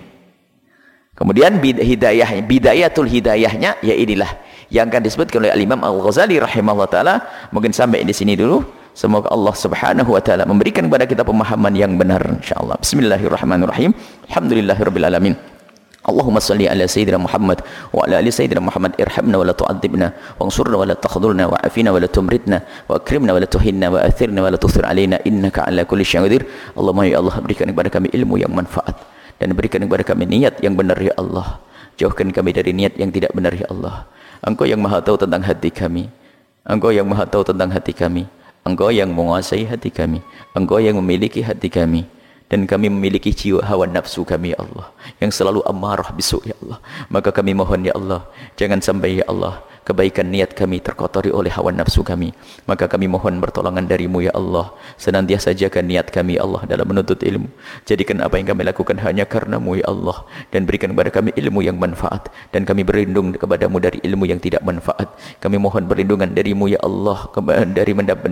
S1: Kemudian hidayah, bidayatul hidayahnya, ya inilah yang akan disebutkan oleh Imam Al-Ghazali rahimahullah ta'ala. Mungkin sampai di sini dulu. Semoga Allah subhanahu wa ta'ala memberikan kepada kita pemahaman yang benar, insyaAllah. Bismillahirrahmanirrahim. Alhamdulillahirrabbilalamin. Allahumma salli ala Sayyidina Muhammad wa ala ali Sayyidina Muhammad, irhamna wa la tu'adzibna, wansurna wa la takhdhulna, wa afina wa la tumritna, wa akrimna wa la tuhinna, wa athirna wa la tuthir alaina, innaka ala kulli syai'in qadir. Allahumma ya Allah, berikan kepada kami ilmu yang manfaat, dan berikan kepada kami niat yang benar ya Allah. Jauhkan kami dari niat yang tidak benar ya Allah. Engkau yang maha tahu tentang hati kami, Engkau yang maha tahu tentang hati kami, Engkau yang menguasai hati kami, Engkau yang memiliki hati kami. Dan kami memiliki jiwa hawa nafsu kami ya Allah, yang selalu amarah bisu ya Allah. Maka kami mohon ya Allah, jangan sampai ya Allah kebaikan niat kami terkotori oleh hawa nafsu kami. Maka kami mohon pertolongan darimu ya Allah. Senantiasa jaga niat kami ya Allah dalam menuntut ilmu. Jadikan apa yang kami lakukan hanya karenamu ya Allah. Dan berikan kepada kami ilmu yang manfaat. Dan kami berlindung kepadamu dari ilmu yang tidak manfaat. Kami mohon perlindungan darimu ya Allah, dari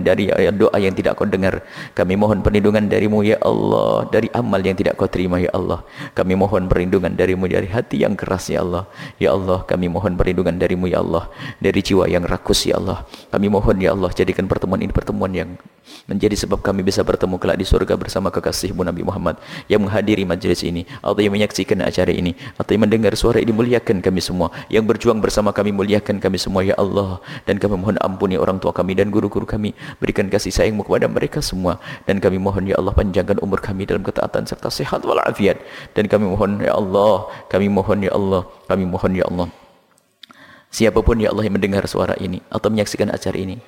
S1: doa yang tidak kau dengar. Kami mohon perlindungan darimu ya Allah, dari amal yang tidak kau terima ya Allah. Kami mohon perlindungan darimu dari hati yang keras ya Allah. Ya Allah, kami mohon perlindungan darimu ya Allah, dari jiwa yang rakus ya Allah. Kami mohon ya Allah, jadikan pertemuan ini pertemuan yang menjadi sebab kami bisa bertemu kelak di surga bersama kekasihmu Nabi Muhammad, yang menghadiri majlis ini atau yang menyaksikan acara ini atau yang mendengar suara ini. Muliakan kami semua, yang berjuang bersama kami muliakan kami semua ya Allah. Dan kami mohon ampuni orang tua kami dan guru-guru kami, berikan kasih sayangmu kepada mereka semua. Dan kami mohon ya Allah, panjangkan umur kami dalam ketaatan serta sehat walafiat. Dan kami mohon ya Allah, kami mohon ya Allah, kami mohon ya Allah, siapapun ya Allah yang mendengar suara ini atau menyaksikan acara ini,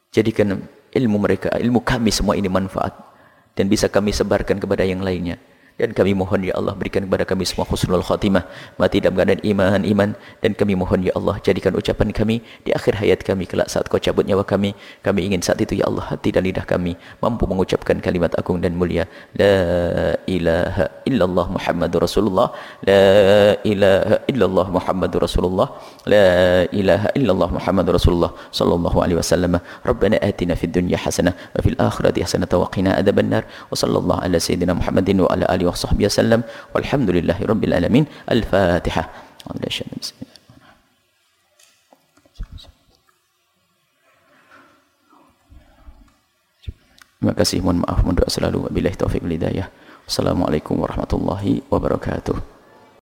S1: jadikan ilmu mereka, ilmu kami semua ini manfaat dan bisa kami sebarkan kepada yang lainnya. Dan kami mohon ya Allah berikan kepada kami semua husnul khatimah, mati dalam keadaan iman. Dan kami mohon ya Allah jadikan ucapan kami di akhir hayat kami kelak saat kau cabut nyawa kami ingin saat itu ya Allah hati dan lidah kami mampu mengucapkan kalimat agung dan mulia la ilaha illallah Muhammadur Rasulullah, la ilaha illallah Muhammadur Rasulullah, la ilaha illallah Muhammadur Rasulullah sallallahu alaihi wasallam. Rabbana atina fid dunya hasanah wa fil akhirati hasanah wa qina adzabannar. Wa sallallahu ala sayyidina Muhammadin wa ala alihi wa sahbihi wasallam walhamdulillahi rabbil alamin. Al-Fatihah. Terima kasih, mohon maaf, mohon doa selalu. Wabillahi taufiq wal hidayah. Wassalamualaikum warahmatullahi wabarakatuh.